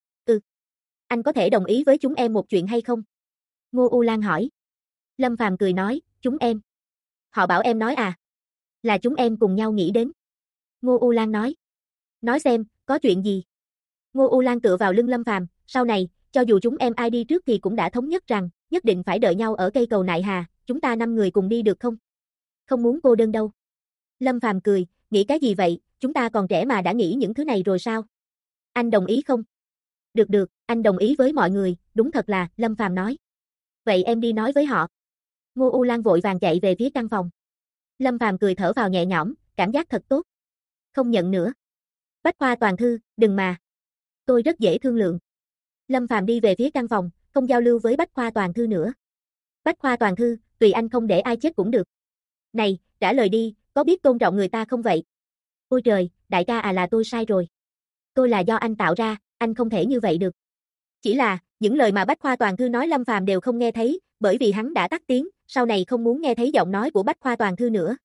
Anh có thể đồng ý với chúng em một chuyện hay không? Ngô U Lan hỏi. Lâm Phàm cười nói, chúng em. Họ bảo em nói à? Là chúng em cùng nhau nghĩ đến. Ngô U Lan nói. Nói xem, có chuyện gì? Ngô U Lan tựa vào lưng Lâm Phàm, sau này, cho dù chúng em ai đi trước thì cũng đã thống nhất rằng, nhất định phải đợi nhau ở cây cầu Nại Hà, chúng ta 5 người cùng đi được không? Không muốn cô đơn đâu. Lâm Phàm cười, nghĩ cái gì vậy, chúng ta còn trẻ mà đã nghĩ những thứ này rồi sao? Anh đồng ý không? Được, anh đồng ý với mọi người, đúng thật là, Lâm Phàm nói. Vậy em đi nói với họ. Ngô U Lan vội vàng chạy về phía căn phòng. Lâm Phàm cười thở vào nhẹ nhõm, cảm giác thật tốt. Không nhận nữa. Bách Khoa Toàn Thư, đừng mà. Tôi rất dễ thương lượng. Lâm Phàm đi về phía căn phòng, không giao lưu với Bách Khoa Toàn Thư nữa. Bách Khoa Toàn Thư, tùy anh không để ai chết cũng được. Này, trả lời đi, có biết tôn trọng người ta không vậy? Ôi trời, đại ca à, là tôi sai rồi. Tôi là do anh tạo ra, anh không thể như vậy được. Chỉ là, những lời mà Bách Khoa Toàn Thư nói Lâm Phàm đều không nghe thấy, bởi vì hắn đã tắt tiếng, sau này không muốn nghe thấy giọng nói của Bách Khoa Toàn Thư nữa.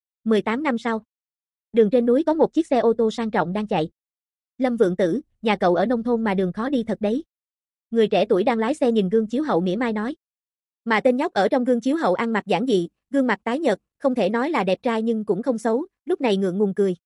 18 năm sau, đường trên núi có một chiếc xe ô tô sang trọng đang chạy. Lâm Vượng Tử, nhà cậu ở nông thôn mà đường khó đi thật đấy. Người trẻ tuổi đang lái xe nhìn gương chiếu hậu mỉa mai nói. Mà tên nhóc ở trong gương chiếu hậu ăn mặc giản dị, gương mặt tái nhợt, không thể nói là đẹp trai nhưng cũng không xấu, lúc này ngượng ngùng cười.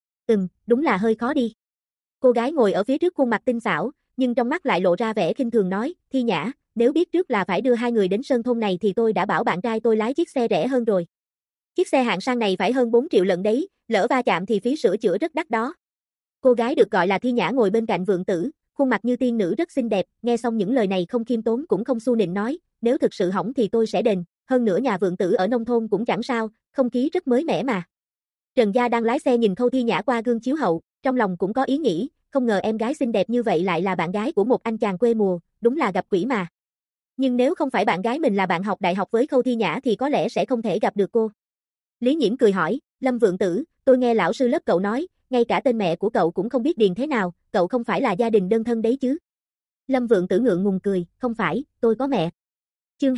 Đúng là hơi khó đi. Cô gái ngồi ở phía trước khuôn mặt tinh xảo, nhưng trong mắt lại lộ ra vẻ khinh thường nói, Thi Nhã, nếu biết trước là phải đưa 2 người đến sơn thôn này thì tôi đã bảo bạn trai tôi lái chiếc xe rẻ hơn rồi. Chiếc xe hạng sang này phải hơn 4 triệu lận đấy, lỡ va chạm thì phí sửa chữa rất đắt đó. Cô gái được gọi là Thi Nhã ngồi bên cạnh Vượng Tử, khuôn mặt như tiên nữ rất xinh đẹp, nghe xong những lời này không khiêm tốn cũng không xu nịnh nói, nếu thực sự hỏng thì tôi sẽ đền, hơn nữa nhà Vượng Tử ở nông thôn cũng chẳng sao, không khí rất mới mẻ mà. Trần Gia đang lái xe nhìn Khâu Thi Nhã qua gương chiếu hậu, trong lòng cũng có ý nghĩ, không ngờ em gái xinh đẹp như vậy lại là bạn gái của một anh chàng quê mùa, đúng là gặp quỷ mà. Nhưng nếu không phải bạn gái mình là bạn học đại học với Khâu Thi Nhã thì có lẽ sẽ không thể gặp được cô. Lý Nhiễm cười hỏi, Lâm Vượng Tử, tôi nghe lão sư lớp cậu nói, ngay cả tên mẹ của cậu cũng không biết điền thế nào, cậu không phải là gia đình đơn thân đấy chứ? Lâm Vượng Tử ngượng ngùng cười, không phải, tôi có mẹ. Chương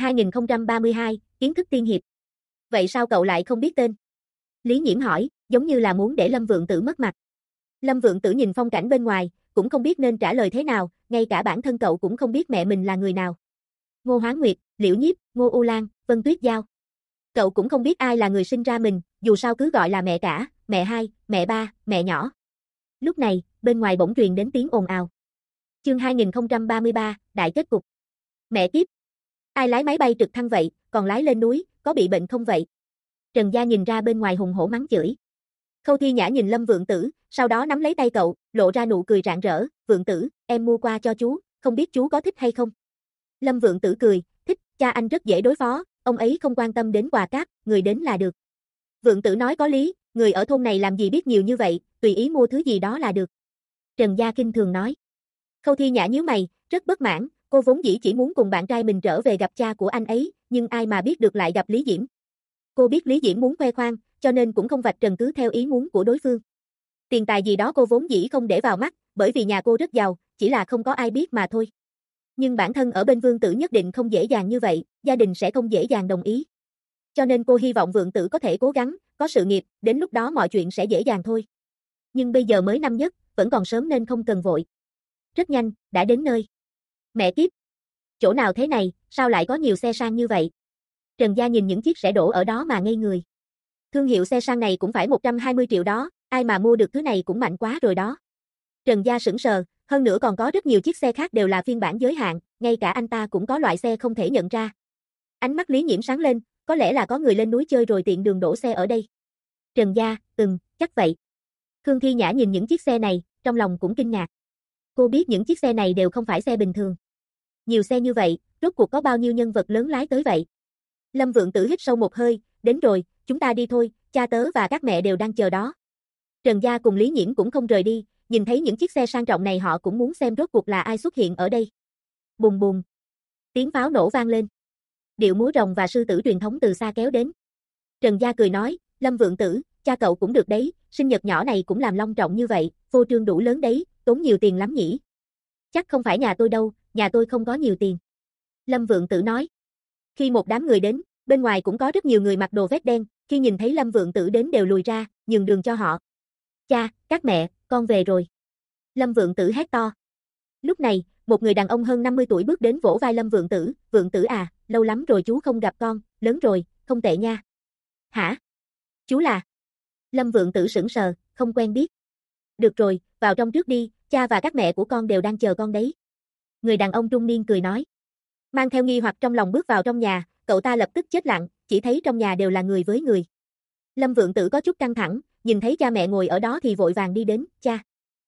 2032, kiến thức tiên hiệp. Vậy sao cậu lại không biết tên? Lý Nhiễm hỏi, giống như là muốn để Lâm Vượng Tử mất mặt. Lâm Vượng Tử nhìn phong cảnh bên ngoài, cũng không biết nên trả lời thế nào, ngay cả bản thân cậu cũng không biết mẹ mình là người nào. Ngô Hoán Nguyệt, Liễu Nhiếp, Ngô U Lan, Vân Tuyết Giao. Cậu cũng không biết ai là người sinh ra mình, dù sao cứ gọi là mẹ cả, mẹ hai, mẹ ba, mẹ nhỏ. Lúc này, bên ngoài bỗng truyền đến tiếng ồn ào. Chương 2033, đại kết cục. Mẹ kiếp. Ai lái máy bay trực thăng vậy, còn lái lên núi, có bị bệnh không vậy? Trần Gia nhìn ra bên ngoài hùng hổ mắng chửi. Khâu Thi Nhã nhìn Lâm Vượng Tử, sau đó nắm lấy tay cậu, lộ ra nụ cười rạng rỡ, Vượng Tử, em mua qua cho chú, không biết chú có thích hay không? Lâm Vượng Tử cười, thích, cha anh rất dễ đối phó, ông ấy không quan tâm đến quà cáp, người đến là được. Vượng Tử nói có lý, người ở thôn này làm gì biết nhiều như vậy, tùy ý mua thứ gì đó là được. Trần Gia kinh thường nói. Khâu Thi Nhã nhíu mày, rất bất mãn, cô vốn dĩ chỉ muốn cùng bạn trai mình trở về gặp cha của anh ấy, nhưng ai mà biết được lại gặp Lý Diễm. Cô biết Lý Diễm muốn khoe khoang, cho nên cũng không vạch trần cứ theo ý muốn của đối phương. Tiền tài gì đó cô vốn dĩ không để vào mắt, bởi vì nhà cô rất giàu, chỉ là không có ai biết mà thôi. Nhưng bản thân ở bên Vương Tử nhất định không dễ dàng như vậy, gia đình sẽ không dễ dàng đồng ý. Cho nên cô hy vọng Vượng Tử có thể cố gắng, có sự nghiệp, đến lúc đó mọi chuyện sẽ dễ dàng thôi. Nhưng bây giờ mới năm nhất, vẫn còn sớm nên không cần vội. Rất nhanh, đã đến nơi. Mẹ kiếp! Chỗ nào thế này, sao lại có nhiều xe sang như vậy? Trần Gia nhìn những chiếc xe đổ ở đó mà ngây người. Thương hiệu xe sang này cũng phải 120 triệu đó, ai mà mua được thứ này cũng mạnh quá rồi đó. Trần Gia sững sờ, hơn nữa còn có rất nhiều chiếc xe khác đều là phiên bản giới hạn, ngay cả anh ta cũng có loại xe không thể nhận ra. Ánh mắt Lý Nhiễm sáng lên, có lẽ là có người lên núi chơi rồi tiện đường đổ xe ở đây. Trần Gia, chắc vậy. Khương Thi Nhã nhìn những chiếc xe này, trong lòng cũng kinh ngạc. Cô biết những chiếc xe này đều không phải xe bình thường. Nhiều xe như vậy, rốt cuộc có bao nhiêu nhân vật lớn lái tới vậy? Lâm Vượng Tử hít sâu một hơi, đến rồi, chúng ta đi thôi, cha tớ và các mẹ đều đang chờ đó. Trần Gia cùng Lý Nhiễm cũng không rời đi, nhìn thấy những chiếc xe sang trọng này họ cũng muốn xem rốt cuộc là ai xuất hiện ở đây. Bùng bùng. Tiếng pháo nổ vang lên. Điệu múa rồng và sư tử truyền thống từ xa kéo đến. Trần Gia cười nói, Lâm Vượng Tử, cha cậu cũng được đấy, sinh nhật nhỏ này cũng làm long trọng như vậy, phô trương đủ lớn đấy, tốn nhiều tiền lắm nhỉ. Chắc không phải nhà tôi đâu, nhà tôi không có nhiều tiền. Lâm Vượng Tử nói. Khi một đám người đến, bên ngoài cũng có rất nhiều người mặc đồ vest đen, khi nhìn thấy Lâm Vượng Tử đến đều lùi ra, nhường đường cho họ. Cha, các mẹ, con về rồi. Lâm Vượng Tử hét to. Lúc này, một người đàn ông hơn 50 tuổi bước đến vỗ vai Lâm Vượng Tử à, lâu lắm rồi chú không gặp con, lớn rồi, không tệ nha. Hả? Chú là? Lâm Vượng Tử sững sờ, không quen biết. Được rồi, vào trong trước đi, cha và các mẹ của con đều đang chờ con đấy. Người đàn ông trung niên cười nói. Mang theo nghi hoặc trong lòng bước vào trong nhà, cậu ta lập tức chết lặng, chỉ thấy trong nhà đều là người với người. Lâm Vượng Tử có chút căng thẳng, nhìn thấy cha mẹ ngồi ở đó thì vội vàng đi đến, cha.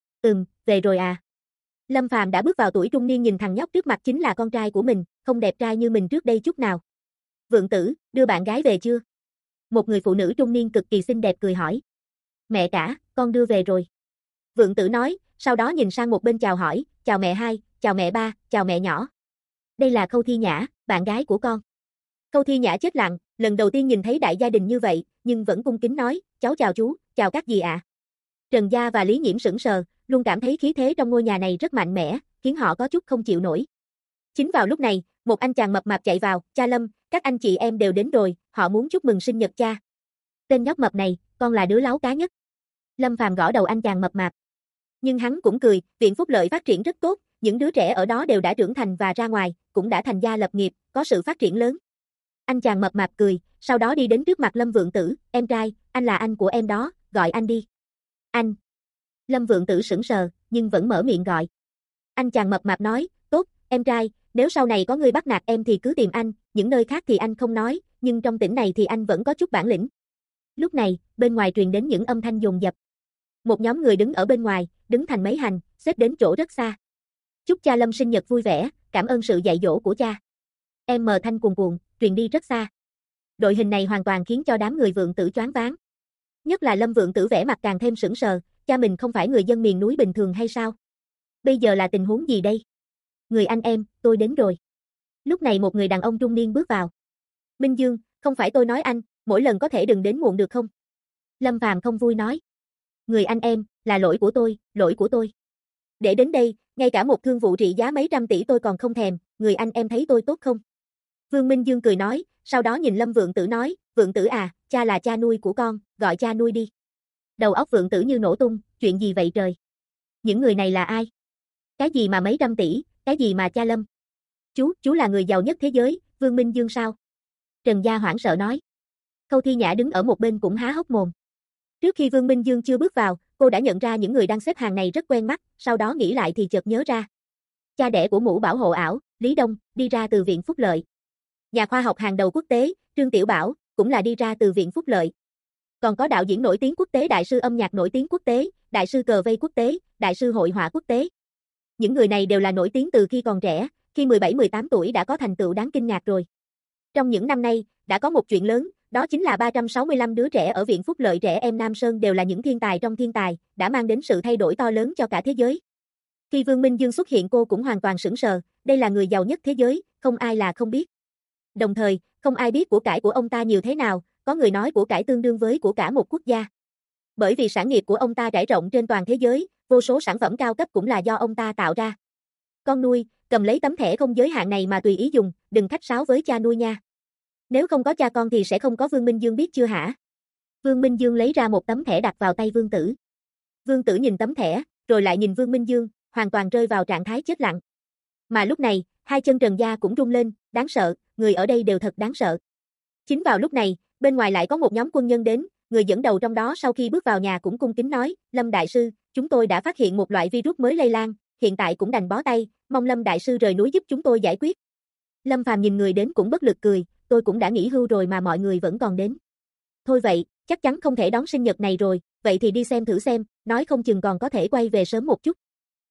Về rồi à. Lâm Phàm đã bước vào tuổi trung niên nhìn thằng nhóc trước mặt chính là con trai của mình, không đẹp trai như mình trước đây chút nào. Vượng Tử, đưa bạn gái về chưa? Một người phụ nữ trung niên cực kỳ xinh đẹp cười hỏi. Mẹ cả, con đưa về rồi. Vượng Tử nói, sau đó nhìn sang một bên chào hỏi, chào mẹ hai, chào mẹ ba, chào mẹ nhỏ. Đây là Khâu Thi Nhã, bạn gái của con. Khâu Thi Nhã chết lặng, lần đầu tiên nhìn thấy đại gia đình như vậy, nhưng vẫn cung kính nói, cháu chào chú, chào các dì ạ. Trần Gia và Lý Nhiễm sững sờ, luôn cảm thấy khí thế trong ngôi nhà này rất mạnh mẽ, khiến họ có chút không chịu nổi. Chính vào lúc này, một anh chàng mập mạp chạy vào, cha Lâm, các anh chị em đều đến rồi, họ muốn chúc mừng sinh nhật cha. Tên nhóc mập này, con là đứa láu cá nhất. Lâm Phàm gõ đầu anh chàng mập mạp. Nhưng hắn cũng cười, viện phúc lợi phát triển rất tốt, những đứa trẻ ở đó đều đã trưởng thành và ra ngoài, cũng đã thành gia lập nghiệp, có sự phát triển lớn. Anh chàng mập mạp cười, sau đó đi đến trước mặt Lâm Vượng Tử, em trai, anh là anh của em đó, gọi anh đi. Anh. Lâm Vượng Tử sững sờ, nhưng vẫn mở miệng gọi. Anh chàng mập mạp nói, tốt, em trai, nếu sau này có người bắt nạt em thì cứ tìm anh, những nơi khác thì anh không nói, nhưng trong tỉnh này thì anh vẫn có chút bản lĩnh. Lúc này, bên ngoài truyền đến những âm thanh dồn dập. Một nhóm người đứng ở bên ngoài, đứng thành mấy hành, xếp đến chỗ rất xa. Chúc cha Lâm sinh nhật vui vẻ, cảm ơn sự dạy dỗ của cha. Em mờ thanh cuồn cuộn, truyền đi rất xa. Đội hình này hoàn toàn khiến cho đám người Vượng Tử choáng váng. Nhất là Lâm Vượng Tử vẻ mặt càng thêm sững sờ, cha mình không phải người dân miền núi bình thường hay sao? Bây giờ là tình huống gì đây? Người anh em, tôi đến rồi. Lúc này một người đàn ông trung niên bước vào. Minh Dương, không phải tôi nói anh, Mỗi lần có thể đừng đến muộn được không? Lâm Phàm không vui nói. Người anh em, là lỗi của tôi, lỗi của tôi. Để đến đây, ngay cả một thương vụ trị giá mấy trăm tỷ tôi còn không thèm, người anh em thấy tôi tốt không? Vương Minh Dương cười nói, sau đó nhìn Lâm Vượng Tử nói, Vượng Tử à, cha là cha nuôi của con, gọi cha nuôi đi. Đầu óc Vượng Tử như nổ tung, chuyện gì vậy trời? Những người này là ai? Cái gì mà mấy trăm tỷ, cái gì mà cha Lâm? Chú là người giàu nhất thế giới, Vương Minh Dương sao? Trần Gia hoảng sợ nói. Khâu Thi Nhã đứng ở một bên cũng há hốc mồm. Trước khi Vương Minh Dương chưa bước vào, cô đã nhận ra những người đang xếp hàng này rất quen mắt, sau đó nghĩ lại thì chợt nhớ ra. Cha đẻ của mũ bảo hộ ảo, Lý Đông, đi ra từ Viện Phúc Lợi. Nhà khoa học hàng đầu quốc tế, Trương Tiểu Bảo, cũng là đi ra từ Viện Phúc Lợi. Còn có đạo diễn nổi tiếng quốc tế, đại sư âm nhạc nổi tiếng quốc tế, đại sư cờ vây quốc tế, đại sư hội họa quốc tế. Những người này đều là nổi tiếng từ khi còn trẻ, khi 17-18 tuổi đã có thành tựu đáng kinh ngạc rồi. Trong những năm nay, đã có một chuyện lớn, đó chính là 365 đứa trẻ ở Viện Phúc Lợi trẻ em Nam Sơn đều là những thiên tài trong thiên tài, đã mang đến sự thay đổi to lớn cho cả thế giới. Khi Vương Minh Dương xuất hiện cô cũng hoàn toàn sững sờ, đây là người giàu nhất thế giới, không ai là không biết. Đồng thời, không ai biết của cải của ông ta nhiều thế nào, có người nói của cải tương đương với của cả một quốc gia. Bởi vì sản nghiệp của ông ta trải rộng trên toàn thế giới, vô số sản phẩm cao cấp cũng là do ông ta tạo ra. Con nuôi, cầm lấy tấm thẻ không giới hạn này mà tùy ý dùng, đừng khách sáo với cha nuôi nha. Nếu không có cha con thì sẽ không có Vương Minh Dương, biết chưa hả? Vương Minh Dương lấy ra một tấm thẻ đặt vào tay Vương Tử. Vương Tử nhìn tấm thẻ, rồi lại nhìn Vương Minh Dương, hoàn toàn rơi vào trạng thái chết lặng. Mà lúc này, hai chân Trần Gia cũng rung lên, đáng sợ, người ở đây đều thật đáng sợ. Chính vào lúc này, bên ngoài lại có một nhóm quân nhân đến, người dẫn đầu trong đó sau khi bước vào nhà cũng cung kính nói, Lâm Đại Sư, chúng tôi đã phát hiện một loại virus mới lây lan, hiện tại cũng đành bó tay, mong Lâm Đại Sư rời núi giúp chúng tôi giải quyết. Lâm Phàm nhìn người đến cũng bất lực cười, tôi cũng đã nghỉ hưu rồi mà mọi người vẫn còn đến. Thôi vậy, chắc chắn không thể đón sinh nhật này rồi, vậy thì đi xem thử xem, nói không chừng còn có thể quay về sớm một chút.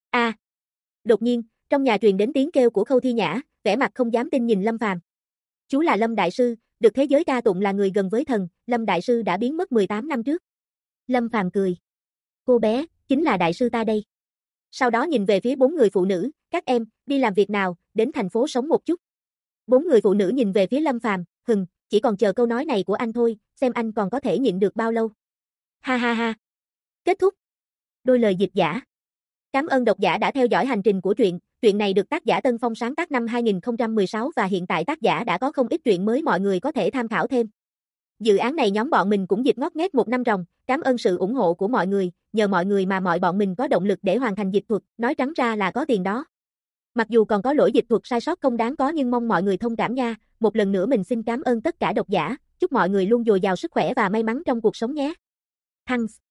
Đột nhiên, trong nhà truyền đến tiếng kêu của Khâu Thi Nhã, vẻ mặt không dám tin nhìn Lâm Phàm. Chú là Lâm Đại Sư, được thế giới ca tụng là người gần với thần, Lâm Đại Sư đã biến mất 18 năm trước. Lâm Phàm cười. Cô bé, chính là Đại Sư ta đây. Sau đó nhìn về phía 4 người phụ nữ, các em, đi làm việc nào, đến thành phố sống một chút. 4 người phụ nữ nhìn về phía Lâm Phàm, chỉ còn chờ câu nói này của anh thôi, xem anh còn có thể nhịn được bao lâu. Ha ha ha. Kết thúc. Đôi lời dịch giả. Cảm ơn độc giả đã theo dõi hành trình của truyện. Truyện này được tác giả Tân Phong sáng tác năm 2016 và hiện tại tác giả đã có không ít truyện mới mọi người có thể tham khảo thêm. Dự án này nhóm bọn mình cũng dịch ngót nghét 1 năm ròng, cảm ơn sự ủng hộ của mọi người, nhờ mọi người mà mọi bọn mình có động lực để hoàn thành dịch thuật, nói trắng ra là có tiền đó. Mặc dù còn có lỗi dịch thuật sai sót không đáng có nhưng mong mọi người thông cảm nha, một lần nữa mình xin cảm ơn tất cả độc giả, chúc mọi người luôn dồi dào sức khỏe và may mắn trong cuộc sống nhé. Thanks.